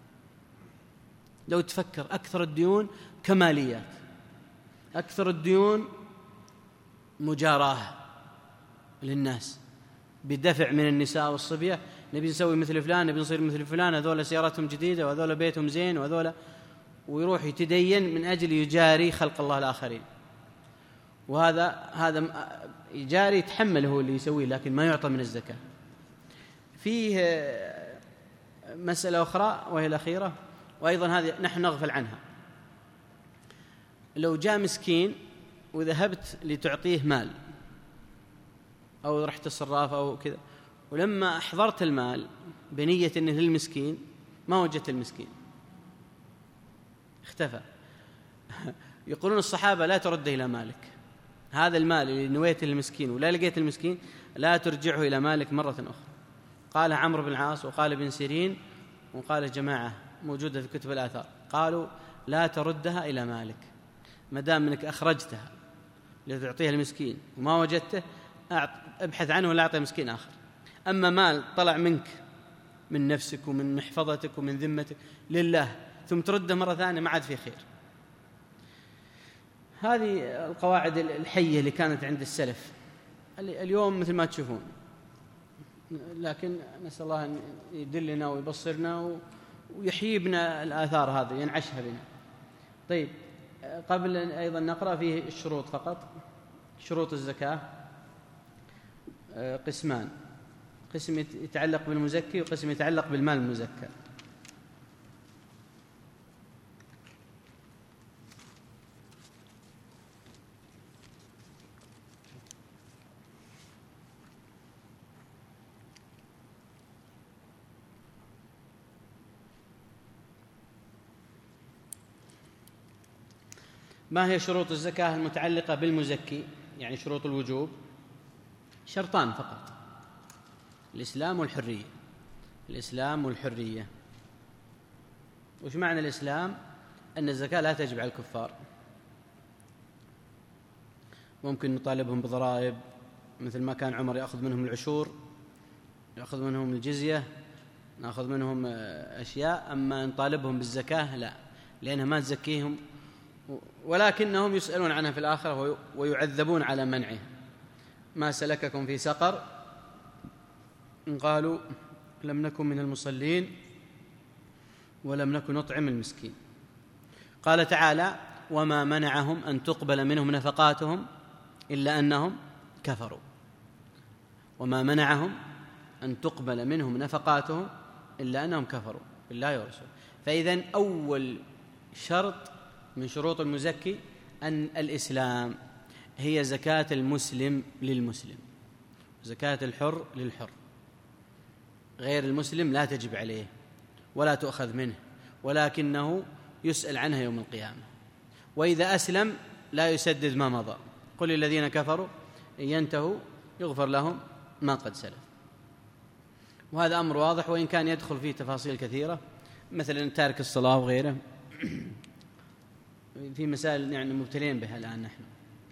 لو تفكر أكثر الديون كماليات، أكثر الديون مجاراة للناس بدفع من النساء والصبية، نبي نسوي مثل فلان، نبي نصير مثل فلان، هذول سيارتهم جديدة وهذول بيتهم زين وهذول، ويروح يتدين من أجل يجاري خلق الله الآخرين. وهذا هذا يجاري يتحمله اللي يسويه، لكن ما يعطى من الزكاة. فيه مسألة أخرى وهي الأخيرة، وأيضا هذه نحن نغفل عنها. لو جاء مسكين وذهبت لتعطيه مال أو رحت الصراف أو كذا، ولما أحضرت المال بنية أنه للمسكين ما وجدت المسكين، اختفى. يقولون الصحابة لا ترده إلى مالك، هذا المال اللي نويته للمسكين ولا لقيت المسكين لا ترجعه إلى مالك مرة أخرى. قال عمرو بن العاص وقال ابن سيرين وقال جماعة موجودة في كتب الآثار، قالوا لا تردها إلى مالك، ما دام انك أخرجتها لتعطيها المسكين وما وجدته ابحث عنه ولا أعطيه مسكين آخر. أما مال طلع منك من نفسك ومن محفظتك ومن ذمتك لله ثم ترده مرة ثانية ما عاد في خير. هذه القواعد الحية اللي كانت عند السلف، اليوم مثل ما تشوفون، لكن نسأل الله أن يدلنا ويبصرنا ويحيي بنا الآثار هذه، ينعشها بنا. طيب، قبل أن أيضا نقرأ فيه الشروط فقط. شروط الزكاة قسمان، قسم يتعلق بالمزكي وقسم يتعلق بالمال المزكى. ما هي شروط الزكاة المتعلقة بالمزكي؟ يعني شروط الوجوب شرطان فقط: الإسلام والحرية. الإسلام والحرية. وش معنى الإسلام؟ أن الزكاة لا تجب على الكفار، ممكن نطالبهم بضرائب مثل ما كان عمر يأخذ منهم العشور، يأخذ منهم الجزية، نأخذ منهم أشياء، أما نطالبهم بالزكاة لا، لأنها ما تزكيهم، ولكنهم يسألون عنها في الآخرة ويعذبون على منعه. ما سلككم في سقر؟ قالوا لم نكن من المصلين ولم نكن نطعم المسكين. قال تعالى: وما منعهم أن تقبل منهم نفقاتهم إلا أنهم كفروا. وما منعهم أن تقبل منهم نفقاتهم إلا أنهم كفروا بالله ورسوله. فإذن أول شرط من شروط المزكي أن الإسلام، هي زكاة المسلم للمسلم، زكاة الحر للحر، غير المسلم لا تجب عليه ولا تؤخذ منه، ولكنه يسأل عنها يوم القيامة. وإذا أسلم لا يسدد ما مضى. قل الذين كفروا إن ينتهوا يغفر لهم ما قد سلف. وهذا أمر واضح، وإن كان يدخل فيه تفاصيل كثيرة مثلا تارك الصلاة وغيره، في مسائل يعني مبتلين بها الآن نحن.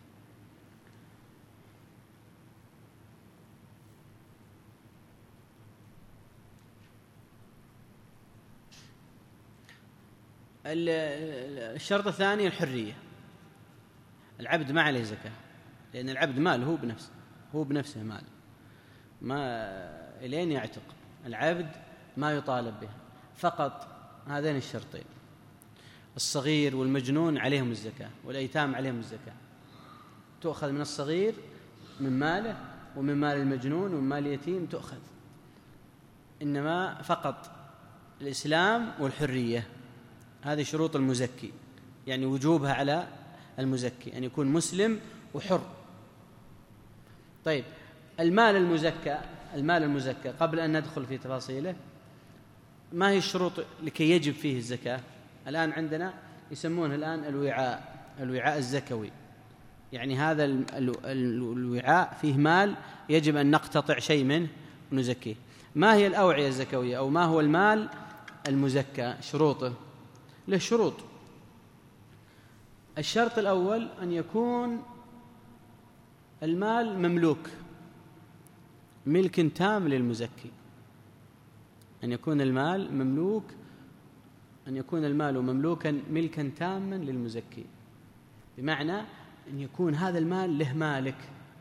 الشرط الثاني الحرية. العبد ما عليه زكاة، لأن العبد مال، هو بنفسه هو بنفسه مال، ما إلين يعتق العبد ما يطالب به، فقط هذين الشرطين. الصغير والمجنون عليهم الزكاة، والأيتام عليهم الزكاة، تؤخذ من الصغير من ماله ومن مال المجنون ومن مال اليتيم تؤخذ، إنما فقط الإسلام والحرية. هذه شروط المزكي، يعني وجوبها على المزكي أن يكون مسلم وحر. طيب، المال المزكى، المال المزكى قبل أن ندخل في تفاصيله، ما هي الشروط لكي يجب فيه الزكاة؟ الآن عندنا يسمونه الآن الوعاء، الوعاء الزكوي، يعني هذا الوعاء فيه مال يجب أن نقتطع شيء منه ونزكيه. ما هي الأوعية الزكوية أو ما هو المال المزكى؟ شروطه له شروط. الشرط الأول أن يكون المال مملوك ملك تام للمزكي، أن يكون المال مملوك أن يكون المال مملوكا ملكا تاما للمزكي، بمعنى أن يكون هذا المال له مالك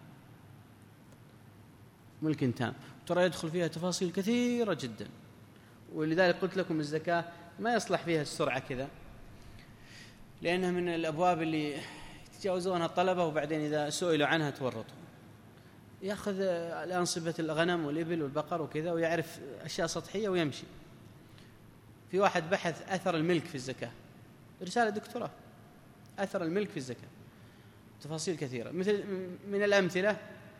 ملك تام. ترى يدخل فيها تفاصيل كثيرة جدا، ولذلك قلت لكم الزكاة ما يصلح فيها السرعة كذا، لأنها من الأبواب اللي يتجاوزونها الطلبة وبعدين إذا سئلوا عنها تورطوا. يأخذ الأنصبة الغنم والإبل والبقر وكذا ويعرف أشياء سطحية ويمشي. في واحد بحث أثر الملك في الزكاة، رسالة دكتوراه، أثر الملك في الزكاة، تفاصيل كثيرة. مثل من الأمثلة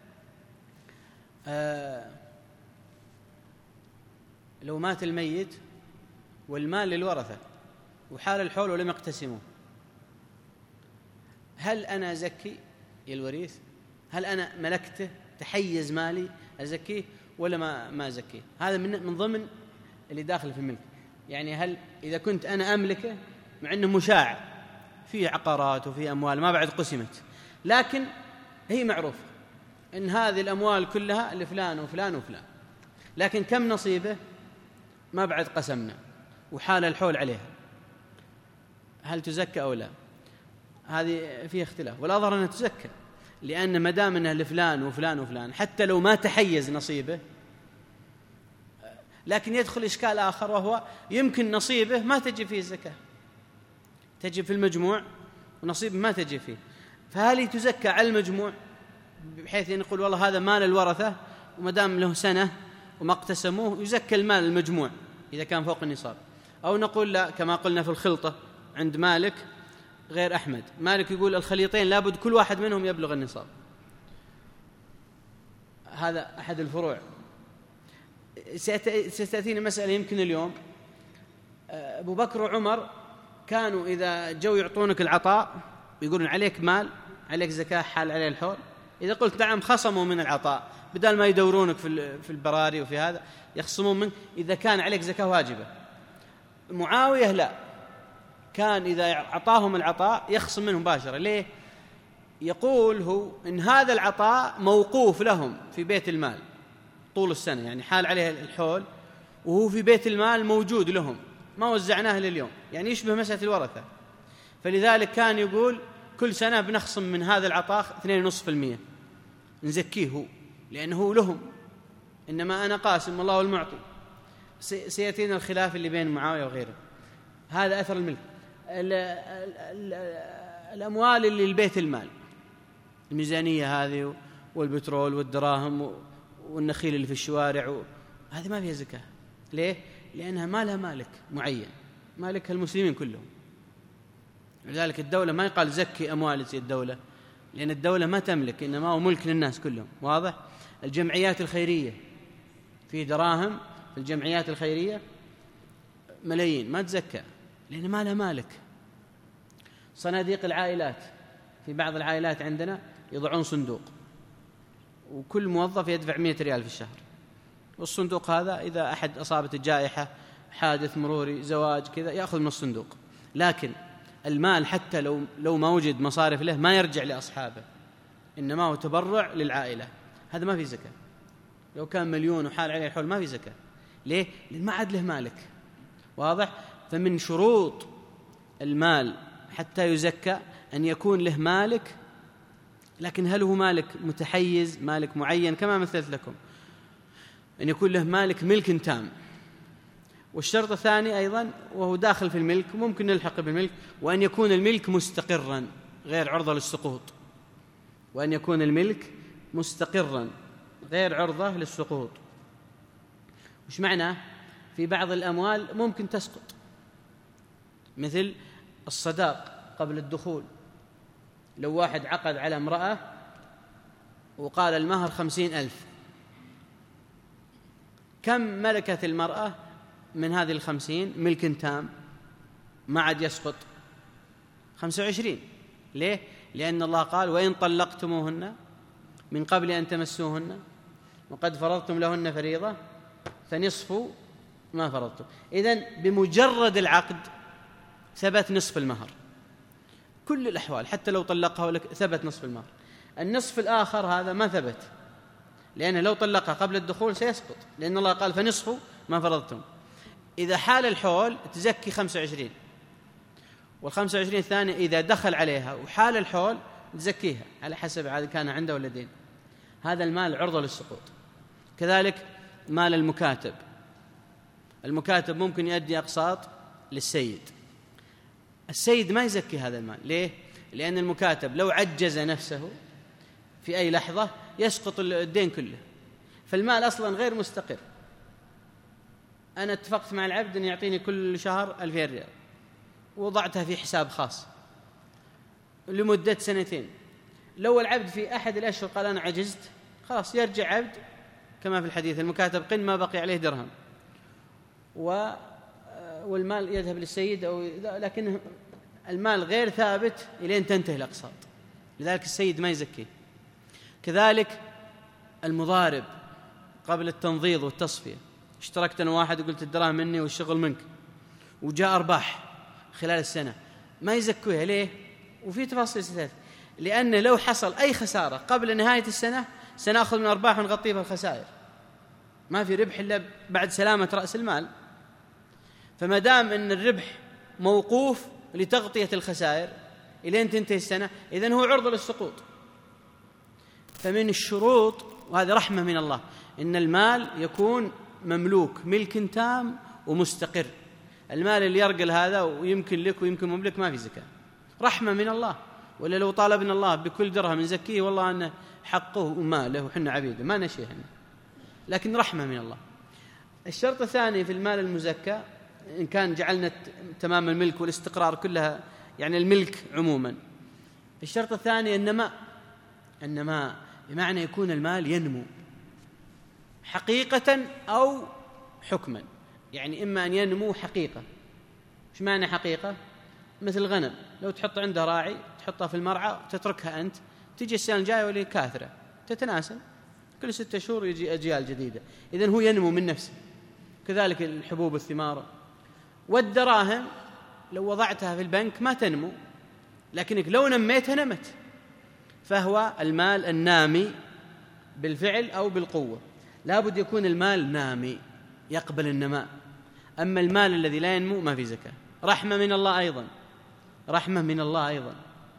آه لو مات الميت والمال للورثة وحال الحول ولم يقتسموه، هل أنا أزكي الوريث؟ هل أنا ملكته تحيز مالي أزكيه ولا ما ما أزكيه؟ هذا من من ضمن اللي داخل في الملك. يعني هل إذا كنت أنا أملكه مع أنه مشاع فيه عقارات وفيه أموال ما بعد قسمت، لكن هي معروفة إن هذه الأموال كلها لفلان وفلان وفلان، لكن كم نصيبه ما بعد قسمنا وحال الحول عليها، هل تزكى أو لا؟ هذه فيها اختلاف، والأظهر أنها تزكى، لأن ما دام أنها لفلان وفلان وفلان حتى لو ما تحيز نصيبه. لكن يدخل إشكال آخر، وهو يمكن نصيبه ما تجي فيه الزكاة، تجي في المجموع ونصيبه ما تجي فيه، فهل تزكى على المجموع بحيث أن نقول والله هذا مال الورثة وما دام له سنة وما اقتسموه يزكى المال المجموع إذا كان فوق النصاب، أو نقول لا كما قلنا في الخلطة عند مالك غير أحمد، مالك يقول الخليطين لابد كل واحد منهم يبلغ النصاب. هذا أحد الفروع. ستأتينا مسألة يمكن اليوم، أبو بكر وعمر كانوا إذا جو يعطونك العطاء يقولون عليك مال عليك زكاة حال عليه الحول، إذا قلت نعم خصموا من العطاء، بدل ما يدورونك في البراري وفي هذا يخصمون منك إذا كان عليك زكاة واجبة. معاوية لا، كان إذا أعطاهم العطاء يخصم منهم مباشرة. ليه؟ يقول هو إن هذا العطاء موقوف لهم في بيت المال طول السنة، يعني حال عليه الحول وهو في بيت المال موجود لهم ما وزعناه لليوم، يعني يشبه مسألة الورثة. فلذلك كان يقول كل سنة بنخصم من هذا العطاء اثنين ونصف في المية نزكيه هو، لأنه هو لهم، إنما أنا قاسم والله المعطي. سيأتينا الخلاف اللي بين معاوية وغيره. هذا أثر الملك. ال ال ال الأموال اللي البيت المال، الميزانية هذه والبترول والدراهم والنخيل اللي في الشوارع، هذه ما فيها زكاة. ليه؟ لأنها ما لها مالك معين، مالكها المسلمين كلهم. لذلك الدولة ما يقال زكي أموال الدولة، لأن الدولة ما تملك، إنما هو ملك للناس كلهم. واضح؟ الجمعيات الخيرية في دراهم في الجمعيات الخيرية ملايين ما تزكى لأن ما لها مالك. صناديق العائلات، في بعض العائلات عندنا يضعون صندوق وكل موظف يدفع مئة ريال في الشهر، والصندوق هذا إذا أحد أصابته جائحة حادث مروري زواج كذا يأخذ من الصندوق، لكن المال حتى لو لو ما وجد مصارف له ما يرجع لأصحابه، إنما هو تبرع للعائلة. هذا ما في زكاة. لو كان مليون وحال عليه الحول ما في زكاة. ليه؟ لأن ما عاد له مالك. واضح؟ فمن شروط المال حتى يزكى أن يكون له مالك، لكن هل هو مالك متحيز مالك معين كما مثلت لكم؟ أن يكون له مالك ملك تام. والشرط الثاني أيضا وهو داخل في الملك ممكن نلحق بالملك، وأن يكون الملك مستقرا غير عرضة للسقوط. وأن يكون الملك مستقرا غير عرضة للسقوط. وش معناه؟ في بعض الأموال ممكن تسقط، مثل الصداق قبل الدخول. لو واحد عقد على امرأة وقال المهر خمسين ألف، كم ملكت المرأة من هذه الخمسين ملك تام ما عاد يسقط؟ خمسة وعشرين. ليه؟ لأن الله قال وإن طلقتموهن من قبل أن تمسوهن وقد فرضتم لهن فريضة فنصف ما فرضتم. إذن بمجرد العقد ثبت نصف المهر، كل الأحوال حتى لو طلقها لك ثبت نصف المهر. النصف الآخر هذا ما ثبت، لأنه لو طلقها قبل الدخول سيسقط، لأن الله قال فنصف ما فرضتم. إذا حال الحول تزكي خمسة وعشرين، والخمسة وعشرين الثانية إذا دخل عليها وحال الحول تزكيها على حسب عاد كان عنده ولا دين. هذا المال عرضة للسقوط. كذلك مال المكاتب، المكاتب ممكن يؤدي أقساط للسيد، السيد ما يزكي هذا المال. ليه؟ لأن المكاتب لو عجز نفسه في أي لحظة يسقط الدين كله. فالمال أصلا غير مستقر. أنا اتفقت مع العبد أن يعطيني كل شهر ألفين ريال ووضعتها في حساب خاص لمدة سنتين. لو العبد في أحد الأشهر قال أنا عجزت، خلاص يرجع عبد كما في الحديث المكاتب قن ما بقي عليه درهم، والمال يذهب للسيد أو لكن المال غير ثابت إلين تنتهي الأقساط، لذلك السيد ما يزكيه. كذلك المضارب قبل التنضيض والتصفية، اشتركت أنا واحد وقلت الدراهم مني والشغل منك وجاء أرباح خلال السنة، ما يزكوها. ليه؟ وفي تفاصيل ستات، لأن لو حصل أي خسارة قبل نهاية السنة سنأخذ من أرباح ونغطيه بالخسائر، ما في ربح إلا بعد سلامة رأس المال. فما دام أن الربح موقوف لتغطية الخسائر إلين تنتهي السنة، إذن هو عرضة للسقوط. فمن الشروط، وهذه رحمة من الله، إن المال يكون مملوك ملك تام ومستقر. المال اللي يرقل هذا ويمكن لك ويمكن مملك ما في زكاة، رحمة من الله. ولا لو طالبنا الله بكل درهم نزكيه والله أنه حقه وماله وحنا عبيده ما نشيه، لكن رحمة من الله. الشرط الثاني في المال المزكى، إن كان جعلنا تمام الملك والاستقرار كلها يعني الملك عموما، الشرط الثاني النماء. النماء بمعنى يكون المال ينمو حقيقة أو حكما، يعني إما أن ينمو حقيقة. إيش معنى حقيقة؟ مثل الغنم، لو تحط عنده راعي تحطها في المرعى وتتركها أنت، تجي السنة الجاية واللي كاثرة تتناسل، كل ستة شهور يجي أجيال جديدة، إذن هو ينمو من نفسه. كذلك الحبوب والثمار. والدراهم لو وضعتها في البنك ما تنمو، لكنك لو نميتها نمت. فهو المال النامي بالفعل أو بالقوة، لا بد يكون المال نامي يقبل النماء. أما المال الذي لا ينمو ما في زكاة. رحمة من الله أيضا، رحمة من الله أيضا.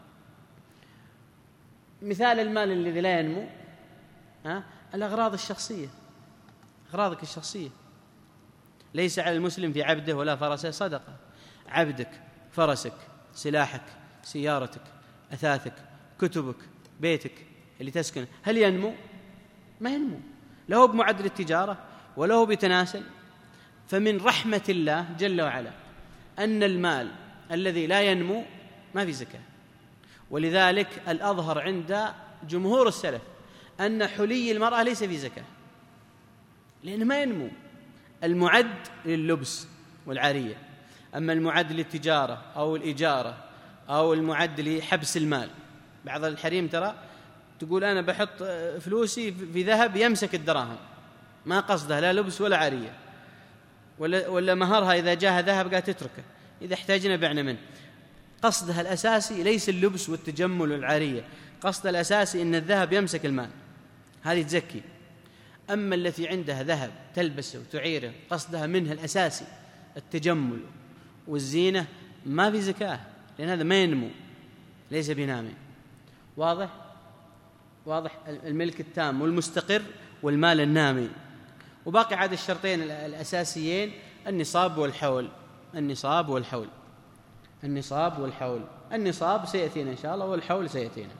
مثال المال الذي لا ينمو ها؟ الأغراض الشخصية، أغراضك الشخصية. ليس على المسلم في عبده ولا فرسه صدقة. عبدك، فرسك، سلاحك، سيارتك، أثاثك، كتبك، بيتك اللي تسكنه، هل ينمو؟ ما ينمو، له بمعدل التجارة وله بتناسل. فمن رحمة الله جل وعلا أن المال الذي لا ينمو ما في زكاة. ولذلك الأظهر عند جمهور السلف أن حلي المرأة ليس في زكاة، لأنه ما ينمو. المعد لللبس والعارية، أما المعد للتجارة أو الإجارة أو المعد لحبس المال. بعض الحريم ترى تقول أنا بحط فلوسي في ذهب يمسك الدراهم، ما قصدها لا لبس ولا عارية، ولا, ولا مهرها إذا جاءها ذهب قاعد تتركه، إذا احتاجنا بعنا منه. قصدها الأساسي ليس اللبس والتجمل والعارية، قصدها الأساسي إن الذهب يمسك المال، هذه تزكي. أما التي عندها ذهب تلبسه وتعيره قصدها منها الأساسي التجمل والزينة ما في زكاة، لأن هذا ما ينمو، ليس بنامي. واضح؟ واضح الملك التام والمستقر والمال النامي. وباقي عاد الشرطين الأساسيين، النصاب والحول. النصاب والحول النصاب والحول النصاب سيأتينا إن شاء الله، والحول سيأتينا.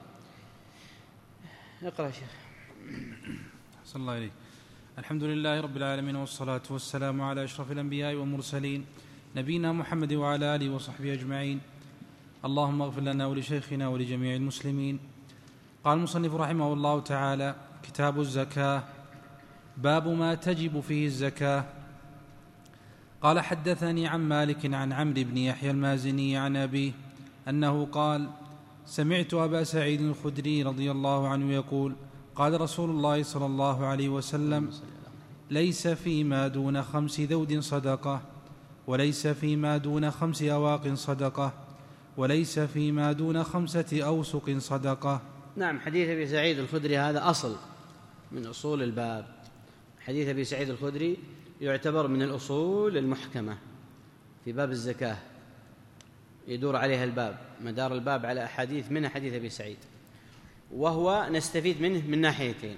اقرأ شيخ. صلى الله عليه. الحمد لله رب العالمين، والصلاة والسلام على أشرف الأنبياء والمرسلين نبينا محمد وعلى آله وصحبه أجمعين. اللهم اغفر لنا ولشيخنا ولجميع المسلمين. قال المصنف رحمه الله تعالى: كتاب الزكاة. باب ما تجب فيه الزكاة. قال: حدثني عن مالك عن عمرو بن يحيى المازني عن أبيه أنه قال: سمعت أبا سعيد الخدري رضي الله عنه يقول: قال رسول الله صلى الله عليه وسلم: ليس فيما دون خمس ذود صدقة، وليس فيما دون خمس أواق صدقة، وليس فيما دون خمسة أوسق صدقة. نعم، حديث أبي سعيد الخدري هذا أصل من أصول الباب. حديث أبي سعيد الخدري يعتبر من الأصول المحكمة في باب الزكاة، يدور عليها الباب، مدار الباب على أحاديث منها حديث أبي سعيد، وهو نستفيد منه من ناحيتين،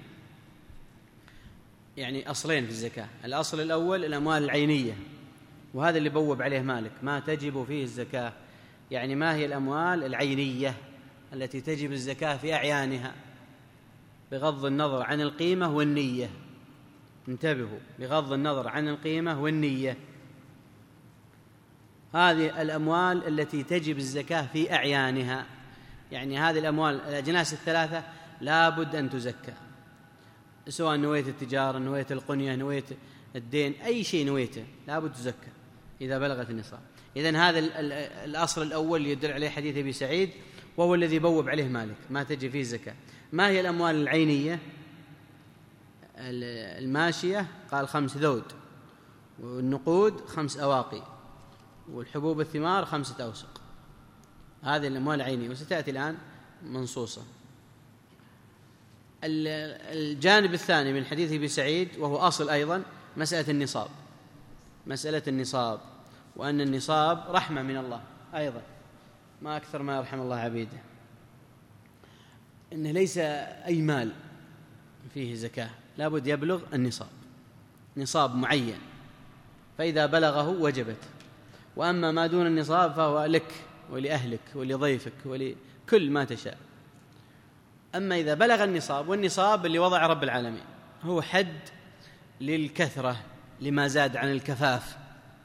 يعني أصلين في الزكاة. الأصل الأول الأموال العينية، وهذا اللي بوب عليه مالك، ما تجب فيه الزكاة، يعني ما هي الأموال العينية التي تجب الزكاة في أعيانها، بغض النظر عن القيمة والنية. انتبهوا، بغض النظر عن القيمة والنية. هذه الأموال التي تجب الزكاة في أعيانها، يعني هذه الأموال الأجناس الثلاثة لا بد أن تزكى، سواء نويت التجارة، نويت القنية، نويت الدين، أي شيء نويته لا بد تزكى إذا بلغت النصاب. إذن هذا الأصل الأول يدل عليه حديث أبي سعيد، وهو الذي بوب عليه مالك ما تجي فيه الزكاة. ما هي الأموال العينية الماشية؟ قال خمس ذود، والنقود خمس أواقي، والحبوب الثمار خمسة أوسق. هذه الأموال العينية، وستأتي الآن منصوصة. الجانب الثاني من حديث أبي سعيد، وهو أصل أيضا، مسألة النصاب. مسألة النصاب، وأن النصاب رحمة من الله أيضا، ما أكثر ما يرحم الله عبيده. إنه ليس أي مال فيه زكاة، لا بد يبلغ النصاب، نصاب معين، فإذا بلغه وجبت. وأما ما دون النصاب فهو لك ولأهلك ولضيفك ولكل ما تشاء. أما إذا بلغ النصاب، والنصاب اللي وضع رب العالمين هو حد للكثرة، لما زاد عن الكفاف،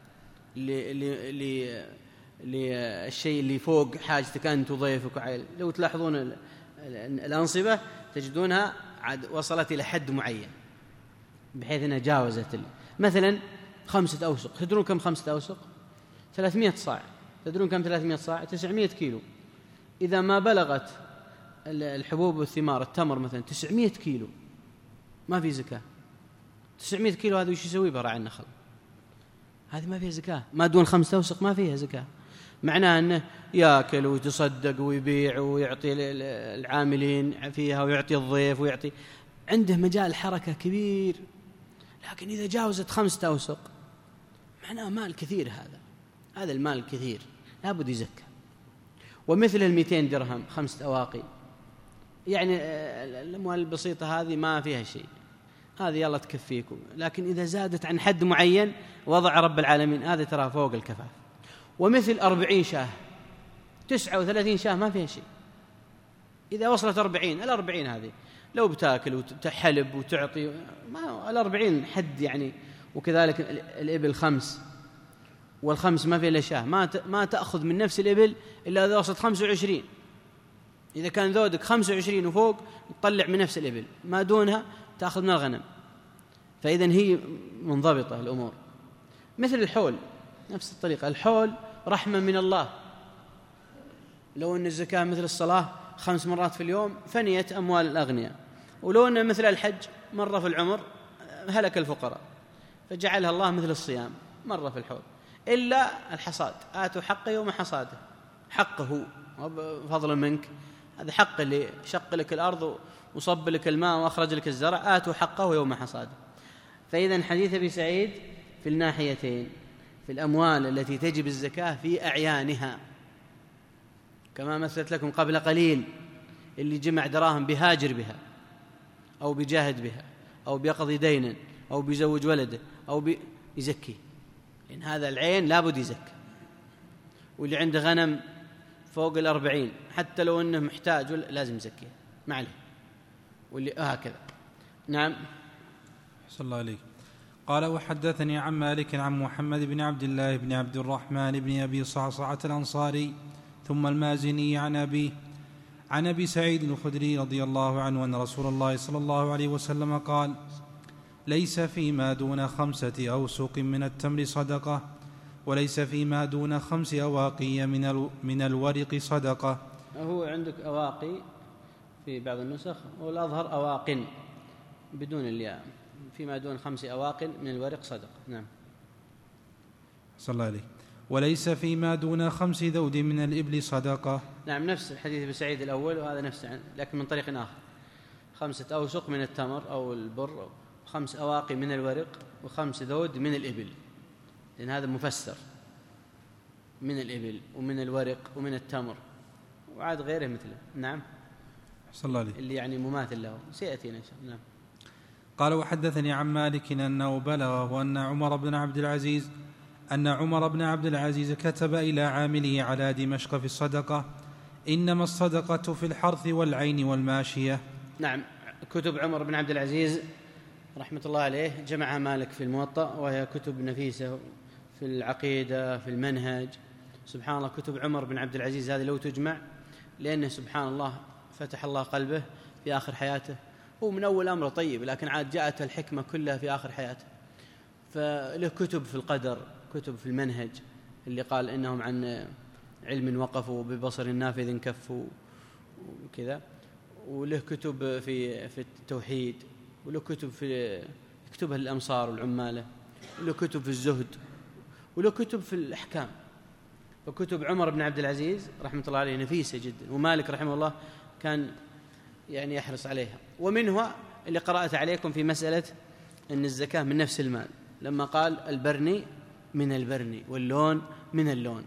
للشيء اللي فوق حاجتك أنت وضيفك وعائل. لو تلاحظون الأنصبة تجدونها وصلت إلى حد معين بحيث أنها جاوزت. مثلا خمسة أوسق، تدرون كم خمسة أوسق؟ ثلاثمائة صاع. تدرون كم ثلاثمائة صاع؟ تسعمائة كيلو. إذا ما بلغت الحبوب والثمار، التمر مثلا تسعمائة كيلو، ما في زكاة. تسعمائة كيلو هذا وش يسوي براعي النخل؟ هذه ما فيها زكاة. ما دون خمسة أوسق ما فيها زكاة. معناه أنه يأكل ويتصدق ويبيع ويعطي العاملين فيها ويعطي الضيف ويعطي، عنده مجال حركة كبير. لكن إذا جاوزت خمسة أوسق معناه مال كثير، هذا هذا المال كثير لا بد يزكى. ومثل المئتين درهم خمسة أواقي، يعني الأموال البسيطة هذه ما فيها شيء، هذه يلا تكفيكم. لكن إذا زادت عن حد معين وضع رب العالمين، هذا ترى فوق الكفاف. ومثل أربعين شاه، تسعة وثلاثين شاه ما فيها شيء. إذا وصلت أربعين، الأربعين هذه لو بتاكل وتحلب وتعطي، ما الأربعين حد يعني. وكذلك الإبل خمس، والخمس ما فيها إلا شاه، ما ما تأخذ من نفس الإبل إلا إذا وصلت خمسة وعشرين. إذا كان ذودك خمسة وعشرين وفوق تطلع من نفس الإبل، ما دونها تأخذ من الغنم. فإذن هي منضبطة الأمور. مثل الحول نفس الطريقة، الحول رحمة من الله. لو أن الزكاة مثل الصلاة خمس مرات في اليوم فنيت أموال الأغنياء، ولو أن مثل الحج مرة في العمر هلك الفقراء، فجعلها الله مثل الصيام مرة في الحول. إلا الحصاد، آتوا حقه يوم حصاده، حقه فضلا منك، هذا حق اللي شق لك الأرض وصب لك الماء وأخرج لك الزرع، آتوا حقه يوم حصاده. فإذا حديث أبي سعيد في الناحيتين، في الأموال التي تجب الزكاة في أعيانها، كما مثلت لكم قبل قليل اللي جمع دراهم بهاجر بها أو بجاهد بها أو بيقضي دينا أو بيزوج ولده أو بيزكي، لأن هذا العين لا بد يزكى. واللي عنده غنم فوق الأربعين حتى لو أنه محتاج لازم يزكيه ما عليه، واللي هكذا. نعم. صلى الله عليه. قال: وحدثني عن مالك عن محمد بن عبد الله بن عبد الرحمن بن أبي صعصعة الأنصاري ثم المازني عن أبيه عن أبي سعيد الخدري رضي الله عنه أن رسول الله صلى الله عليه وسلم قال: ليس فيما دون خمسة أوسق من التمر صدقة، وليس فيما دون خمس أواقي من من الورق صدقة. هو عندك أواقي في بعض النسخ، والأظهر أواق بدون الياء، فيما دون خمس أواق من الورق صدقة. نعم. صلى الله عليه. وليس فيما دون خمس ذود من الإبل صدقة. نعم، نفس الحديث بسعيد الأول، وهذا نفسه لكن من طريق آخر. خمسة أوسق من التمر أو البر، خمس أواقي من الورق، وخمس ذود من الإبل، لأن هذا مفسر، من الإبل ومن الورق ومن التمر، وعاد غيره مثله. نعم. صلى الله عليه. اللي يعني مماثل له سيأتينا إن شاء الله. نعم. قال: وحدثني عن مالك أنه بلغه أن عمر بن عبد العزيز أن عمر بن عبد العزيز كتب إلى عامله على دمشق في الصدقة: إنما الصدقة في الحرث والعين والماشية. نعم. كتب عمر بن عبد العزيز رحمة الله عليه جمعها مالك في الموطأ، وهي كتب نفيسة في العقيدة، في المنهج. سبحان الله، كتب عمر بن عبد العزيز هذه لو تجمع، لأنه سبحان الله فتح الله قلبه في آخر حياته. هو من أول أمره طيب، لكن عاد جاءت الحكمة كلها في آخر حياته. فله كتب في القدر، كتب في المنهج اللي قال إنهم عن علم وقفوا ببصر نافذ كفوا وكذا، وله كتب في في التوحيد، وله كتب في يكتبها للأمصار والعمالة، وله كتب في الزهد، وله كتب في الأحكام. وكتب عمر بن عبد العزيز رحمة الله عليه نفيسة جدا، ومالك رحمه الله كان يعني يحرص عليها. ومنها اللي قرأت عليكم في مسألة أن الزكاة من نفس المال، لما قال البرني من البرني واللون من اللون.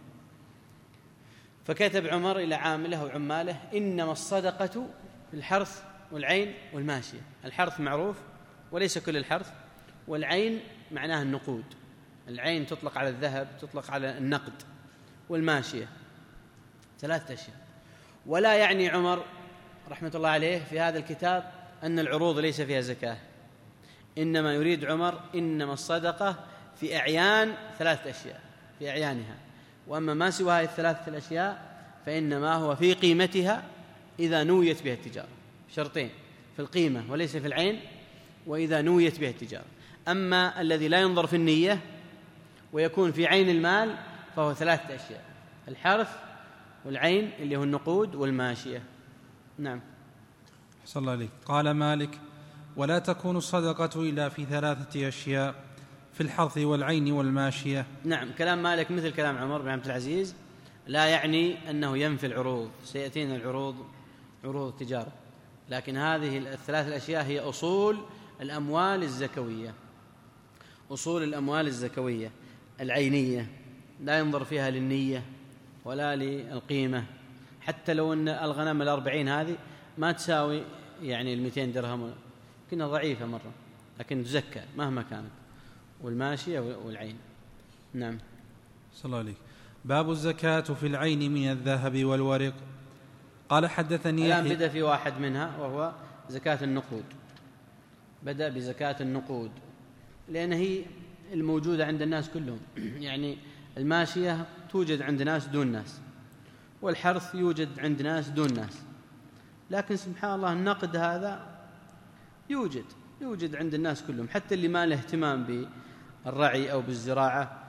فكتب عمر إلى عامله وعماله: إنما الصدقة في الحرث والعين والماشية. الحرث معروف وليس كل الحرث، والعين معناها النقود. العين تطلق على الذهب، تطلق على النقد، والماشية ثلاثة أشياء. ولا يعني عمر رحمة الله عليه في هذا الكتاب أن العروض ليس فيها زكاة، إنما يريد عمر إنما الصدقة في أعيان ثلاثة أشياء، في أعيانها، وأما ما سوى هذه الثلاثة الأشياء فإنما هو في قيمتها إذا نويت بها التجارة. شرطين: في القيمة وليس في العين، وإذا نويت بها التجارة. أما الذي لا ينظر في النية ويكون في عين المال فهو ثلاثة أشياء: الحرث والعين اللي هو النقود والماشية. نعم. صلى الله عليه. قال مالك: ولا تكون الصدقة إلا في ثلاثة أشياء: في الحرث والعين والماشية. نعم، كلام مالك مثل كلام عمر بن عبد العزيز، لا يعني أنه ينفي العروض، سيأتينا العروض، عروض التجارة، لكن هذه الثلاث الأشياء هي أصول الأموال الزكوية. أصول الأموال الزكوية العينية لا ينظر فيها للنية ولا للقيمة، حتى لو أن الغنم الأربعين هذه ما تساوي يعني المئتين درهم، كنا ضعيفة مرة، لكن تزكى مهما كانت. والماشية والعين. نعم. صلى الله عليه. باب الزكاة في العين من الذهب والورق. قال حدثني الآن بدأ في واحد منها وهو زكاة النقود. بدأ بزكاة النقود لأن هي الموجودة عند الناس كلهم. يعني الماشية توجد عند ناس دون ناس، والحرث يوجد عند ناس دون ناس، لكن سبحان الله النقد هذا يوجد يوجد عند الناس كلهم، حتى اللي ما له اهتمام بالرعي أو بالزراعة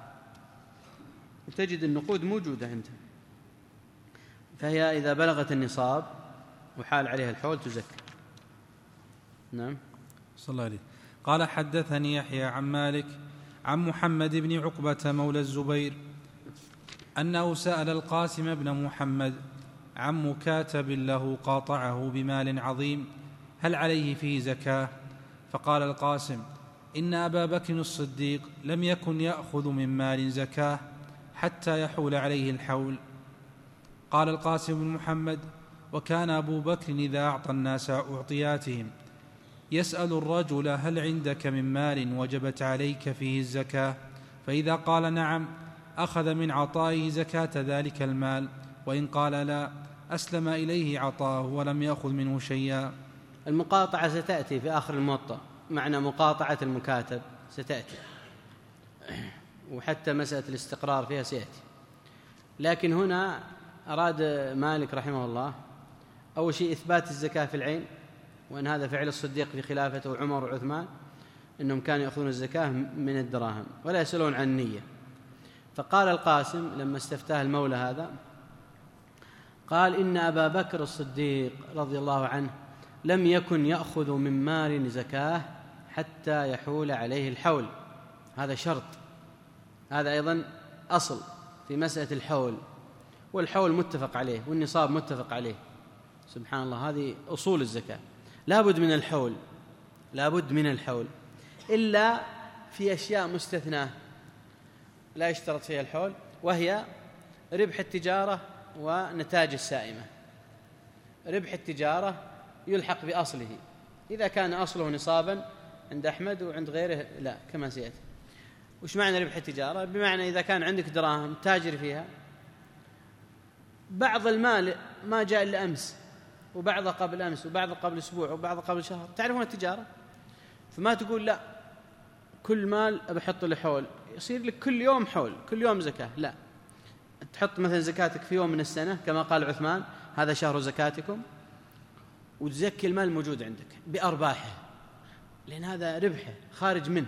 تجد النقود موجودة عنده. فهي إذا بلغت النصاب وحال عليها الحول تزكى. نعم. صلى الله عليه. قال حدثني يحيى عن مالك عن محمد بن عقبة مولى الزبير أنه سأل القاسم بن محمد عن مكاتب له قاطعه بمال عظيم هل عليه فيه زكاة؟ فقال القاسم: إن أبا بكر الصديق لم يكن يأخذ من مال زكاة حتى يحول عليه الحول. قال القاسم بن محمد: وكان أبو بكر إذا أعطى الناس أعطياتهم يسأل الرجل: هل عندك من مال وجبت عليك فيه الزكاة؟ فإذا قال نعم أخذ من عطائه زكاة ذلك المال، وإن قال لا أسلم إليه عطاه ولم يأخذ منه شيئا. المقاطعة ستأتي في آخر الموطأ، معنى مقاطعة المكاتب ستأتي، وحتى مسألة الاستقرار فيها سيأتي. لكن هنا أراد مالك رحمه الله أول شيء إثبات الزكاة في العين، وأن هذا فعل الصديق في خلافته وعمر وعثمان، أنهم كانوا يأخذون الزكاة من الدراهم ولا يسألون عن النية. فقال القاسم لما استفتاه المولى هذا، قال: إن أبا بكر الصديق رضي الله عنه لم يكن يأخذ من مال زكاة حتى يحول عليه الحول. هذا شرط، هذا أيضا أصل في مسألة الحول، والحول متفق عليه والنصاب متفق عليه. سبحان الله، هذه أصول الزكاة. لابد من الحول، لابد من الحول، إلا في أشياء مستثناة لا يشترط فيها الحول، وهي ربح التجارة ونتاج السائمة. ربح التجارة يلحق بأصله، إذا كان أصله نصابا عند أحمد وعند غيره لا، كما سيأتي. وش معنى ربح التجارة؟ بمعنى إذا كان عندك دراهم تاجر فيها، بعض المال ما جاء إلا أمس وبعضها قبل أمس وبعضها قبل أسبوع وبعضها قبل شهر. تعرفون التجارة، فما تقول لا كل مال بحط له حول، يصير لك كل يوم حول، كل يوم زكاة. لا، تحط مثلا زكاتك في يوم من السنة كما قال عثمان هذا شهر زكاتكم، وتزكي المال الموجود عندك بأرباحه، لأن هذا ربحه خارج منه.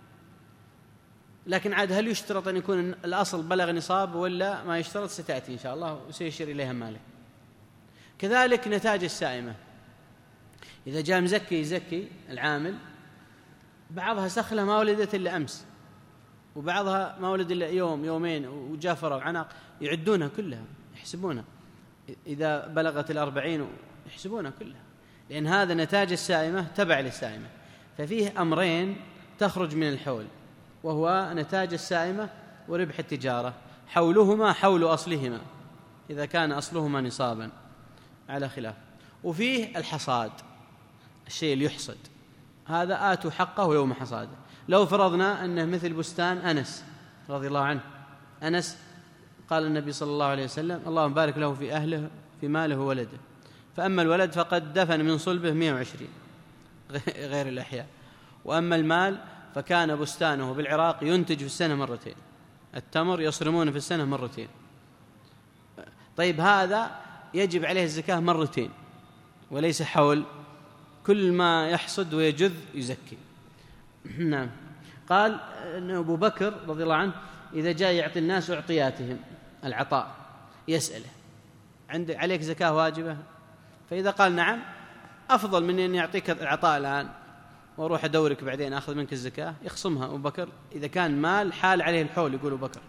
لكن عاد هل يشترط أن يكون الأصل بلغ نصاب ولا ما يشترط؟ ستأتي إن شاء الله وسيشير إليها مالك. كذلك نتاج السائمة، إذا جاء مزكي يزكي العامل، بعضها سخلة ما ولدت إلا أمس، وبعضها ما ولد إلا يوم يومين وجافرة وعناق، يعدونها كلها يحسبونها، إذا بلغت الأربعين يحسبونها كلها، لأن هذا نتاج السائمة تبع للسائمة. ففيه أمرين تخرج من الحول، وهو نتاج السائمة وربح التجارة، حولهما حول أصلهما إذا كان أصلهما نصابا على خلاف. وفيه الحصاد، الشيء اللي يحصد، هذا آتوا حقه يوم حصاده. لو فرضنا أنه مثل بستان أنس رضي الله عنه، أنس قال النبي صلى الله عليه وسلم اللهم بارك له في أهله في ماله وولده، فأما الولد فقد دفن من صلبه مئة وعشرين غير الأحياء، وأما المال فكان بستانه بالعراق ينتج في السنة مرتين، التمر يصرمون في السنة مرتين. طيب هذا يجب عليه الزكاة مرتين وليس حول، كل ما يحصد ويجذ يزكي. نعم. قال أن أبو بكر رضي الله عنه إذا جاء يعطي الناس أعطياتهم العطاء يسأله عندك عليك زكاة واجبة؟ فإذا قال نعم أفضل من أن يعطيك العطاء الآن وأروح أدورك بعدين أخذ منك الزكاة، يخصمها أبو بكر إذا كان مال حال عليه الحول، يقول أبو بكر.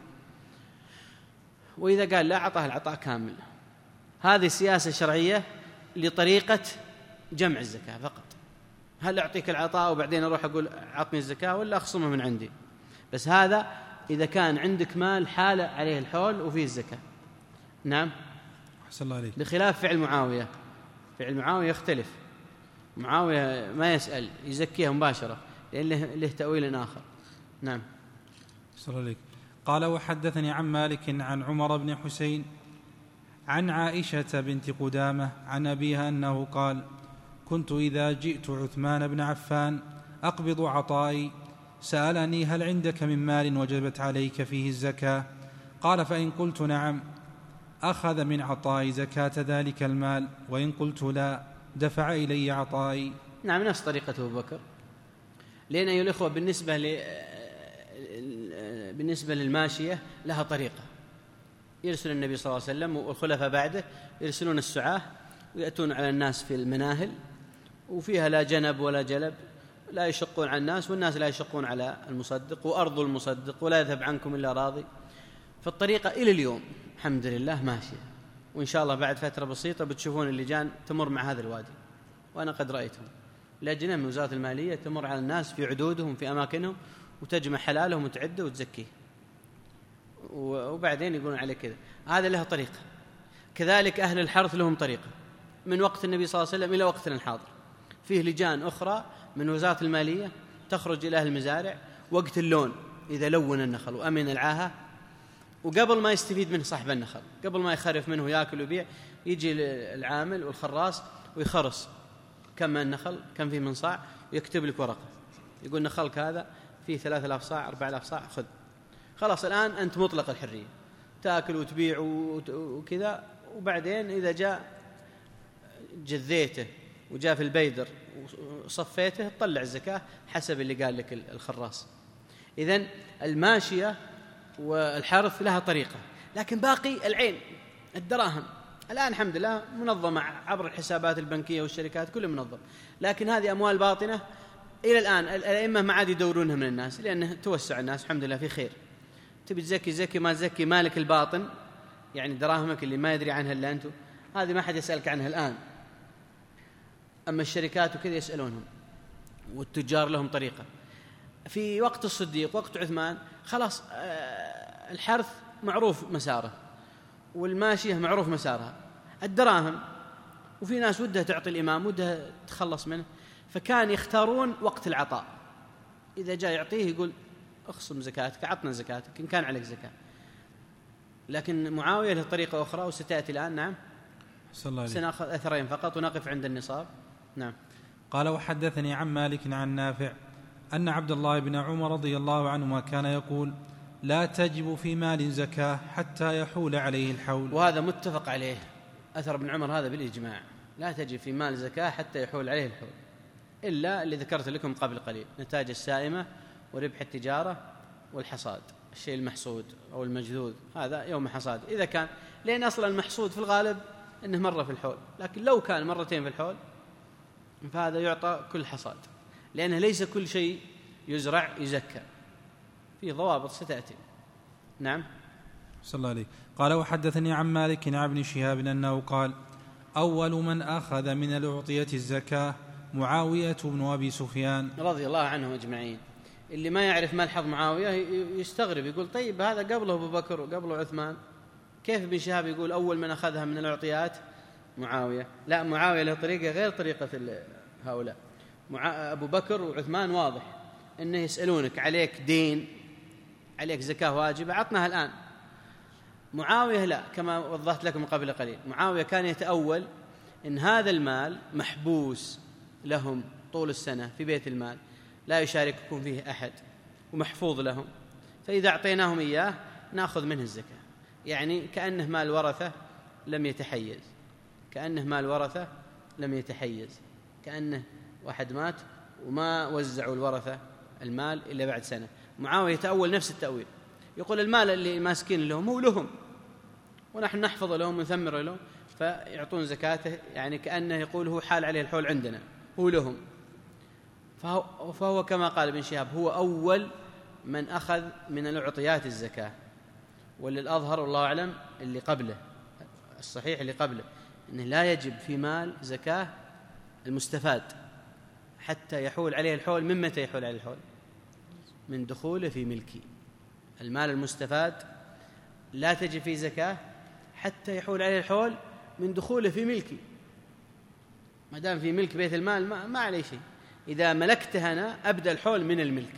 وإذا قال لا أعطاه العطاء كامل. هذه سياسة شرعية لطريقة جمع الزكاة فقط. هل أعطيك العطاء وبعدين أروح أقول أعطني الزكاة، ولا أخصمها من عندي؟ بس هذا إذا كان عندك مال حال عليه الحول وفيه الزكاة. نعم. أحسن الله عليك. بخلاف فعل معاوية، فعل معاوية يختلف، معاوية ما يسأل يزكيها مباشرة لأن له, له تأويل آخر. نعم. أحسن الله عليك. قال وحدثني عن مالك عن عمر بن حسين عن عائشة بنت قدامة عن أبيها أنه قال كنت إذا جئت عثمان بن عفان أقبض عطائي سألني هل عندك من مال وجبت عليك فيه الزكاة؟ قال فإن قلت نعم أخذ من عطائي زكاة ذلك المال، وإن قلت لا دفع إلي عطائي. نعم، نفس طريقة أبو بكر. لأن أيها الإخوة بالنسبة ل... بالنسبة للماشية لها طريقة، يرسل النبي صلى الله عليه وسلم والخلفاء بعده يرسلون السعاة ويأتون على الناس في المناهل، وفيها لا جنب ولا جلب، لا يشقون على الناس والناس لا يشقون على المصدق، وأرض المصدق ولا يذهب عنكم إلا راضي. فالطريقة إلى اليوم الحمد لله ماشية، وإن شاء الله بعد فترة بسيطة بتشوفون اللجان تمر مع هذا الوادي، وأنا قد رأيتهم. لجنة من وزارة المالية تمر على الناس في عدودهم في أماكنهم وتجمع حلالهم وتعده وتزكيه، وبعدين يقولون عليه كذا. هذا له طريقة. كذلك أهل الحرث لهم طريقة من وقت النبي صلى الله عليه وسلم إلى وقتنا الحاضر، فيه لجان أخرى من وزارة المالية تخرج إلى أهل المزارع وقت اللون، إذا لون النخل وأمن العاهة، وقبل ما يستفيد منه صاحب النخل، قبل ما يخرف منه يأكل ويبيع، يجي العامل والخراص ويخرص كم النخل كم فيه من صاع، ويكتب لك ورقة يقول نخلك هذا فيه ثلاثة آلاف صاع أربعة آلاف صاع، خذ. خلاص الآن أنت مطلق الحرية، تأكل وتبيع وكذا. وبعدين إذا جاء جذيته وجاء في البيدر وصفيته تطلع الزكاة حسب اللي قال لك الخراص. إذن الماشية والحرث لها طريقة، لكن باقي العين الدراهم الآن الحمد لله منظمة عبر الحسابات البنكية والشركات كله منظم، لكن هذه أموال باطنة إلى الآن الأئمة ما عاد يدورونها من الناس، لأنه توسع الناس الحمد لله في خير. تبي تزكي زكي، ما تزكي مالك الباطن، يعني دراهمك اللي ما يدري عنها إلا أنتم، هذه ما حد يسألك عنها الآن. أما الشركات وكذا يسألونهم، والتجار لهم طريقة. في وقت الصديق وقت عثمان خلاص الحرث معروف مساره والماشية معروف مسارها، الدراهم، وفي ناس ودها تعطي الإمام ودها تخلص منه، فكان يختارون وقت العطاء، إذا جاء يعطيه يقول اخصم زكاتك، عطنا زكاتك إن كان عليك زكاة. لكن معاوية له طريقة أخرى وستأتي الآن. نعم. سنأخذ أثرين فقط ونقف عند النصاب. نعم. قال وحدثني عن مالك عن نافع أن عبد الله بن عمر رضي الله عنهما كان يقول لا تجب في مال زكاة حتى يحول عليه الحول. وهذا متفق عليه، أثر ابن عمر هذا بالإجماع، لا تجب في مال زكاة حتى يحول عليه الحول، إلا اللي ذكرت لكم قبل قليل، نتاج السائمة وربح التجارة والحصاد، الشيء المحصود أو المجذوذ هذا يوم حصاد، إذا كان، لأن أصلا المحصود في الغالب أنه مرة في الحول، لكن لو كان مرتين في الحول فهذا يعطى كل حصاد، لأنه ليس كل شيء يزرع يزكى، في ضوابط ستأتي. نعم. صلى الله عليه. قال وحدثني عن مالك عن ابن شهاب أنه قال أول من أخذ من الأعطية الزكاة معاوية بن أبي سفيان رضي الله عنهم أجمعين. اللي ما يعرف ملحظ معاوية يستغرب، يقول طيب هذا قبله أبو بكر وقبله عثمان، كيف ابن شهاب يقول أول من أخذها من الأعطيات معاوية؟ لا، معاوية له طريقة غير طريقة هؤلاء. أبو بكر وعثمان واضح أنه يسألونك عليك دين، عليك زكاة واجبة، عطناها الآن. معاوية لا، كما وضحت لكم قبل قليل، معاوية كان يتأول إن هذا المال محبوس لهم طول السنة في بيت المال، لا يشارككم فيه أحد ومحفوظ لهم، فإذا أعطيناهم إياه نأخذ منه الزكاة، يعني كأنه مال ورثة لم يتحيز، كأنه مال ورثة لم يتحيز، كأنه واحد مات وما وزعوا الورثة المال إلا بعد سنة. معاوية يتأول نفس التأويل، يقول المال اللي ماسكين لهم هو لهم ونحن نحفظ لهم ونثمر لهم، فيعطون زكاته، يعني كأنه يقول هو حال عليه الحول عندنا، هو لهم. فهو, فهو كما قال ابن شهاب هو أول من أخذ من الأعطيات الزكاة، وللأظهر والله أعلم اللي قبله، الصحيح اللي قبله، أنه لا يجب في مال زكاة المستفاد حتى يحول عليه الحول. من متى يحول عليه الحول؟ من دخوله في ملكي. المال المستفاد لا تجب فيه زكاة حتى يحول عليه الحول من دخوله في ملكي. ما دام في ملك بيت المال ما, ما عليه شيء. إذا ملكته أنا أبدأ الحول من الملك.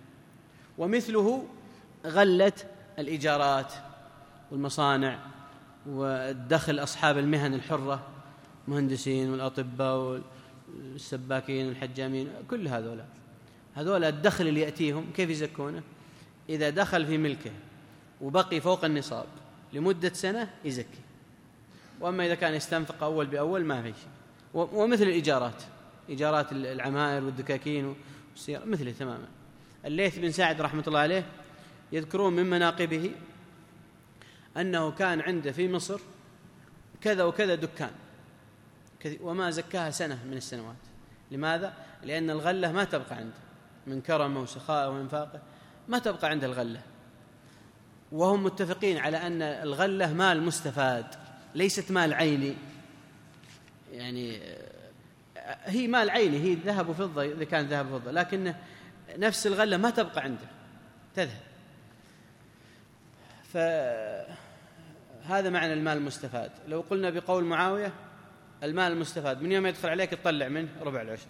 ومثله غلة الإيجارات والمصانع والدخل أصحاب المهن الحرة، مهندسين والأطباء والسباكين والحجامين، كل هذولا هذولا الدخل اللي يأتيهم كيف يزكونه؟ إذا دخل في ملكه وبقي فوق النصاب لمدة سنة يزكي، وأما إذا كان يستنفق أول بأول ما في شيء. ومثل الإيجارات، إيجارات العمائر والدكاكين والسيارة مثله تماما. الليث بن سعد رحمة الله عليه يذكرون من مناقبه أنه كان عنده في مصر كذا وكذا دكان وما زكاها سنة من السنوات. لماذا؟ لأن الغلة ما تبقى عنده، من كرمه وسخائه وإنفاقه ما تبقى عنده الغلة. وهم متفقين على أن الغلة مال مستفاد ليست مال عيني، يعني هي مال عيني، هي ذهب وفضة إذا كان ذهب وفضة، لكن نفس الغلة ما تبقى عنده، تذهب. فهذا معنى المال المستفاد. لو قلنا بقول معاوية المال المستفاد من يوم يدخل عليك تطلع منه ربع العشر.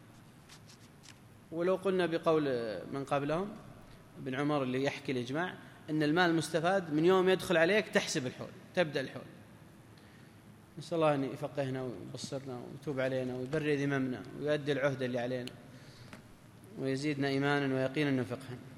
ولو قلنا بقول من قبلهم ابن عمر اللي يحكي الإجماع أن المال المستفاد من يوم يدخل عليك تحسب الحول، تبدأ الحول. نسأل الله أن يفقهنا ويبصرنا ويتوب علينا ويبرئ ذممنا ويؤدي العهد اللي علينا ويزيدنا إيمانا ويقينا وفقها.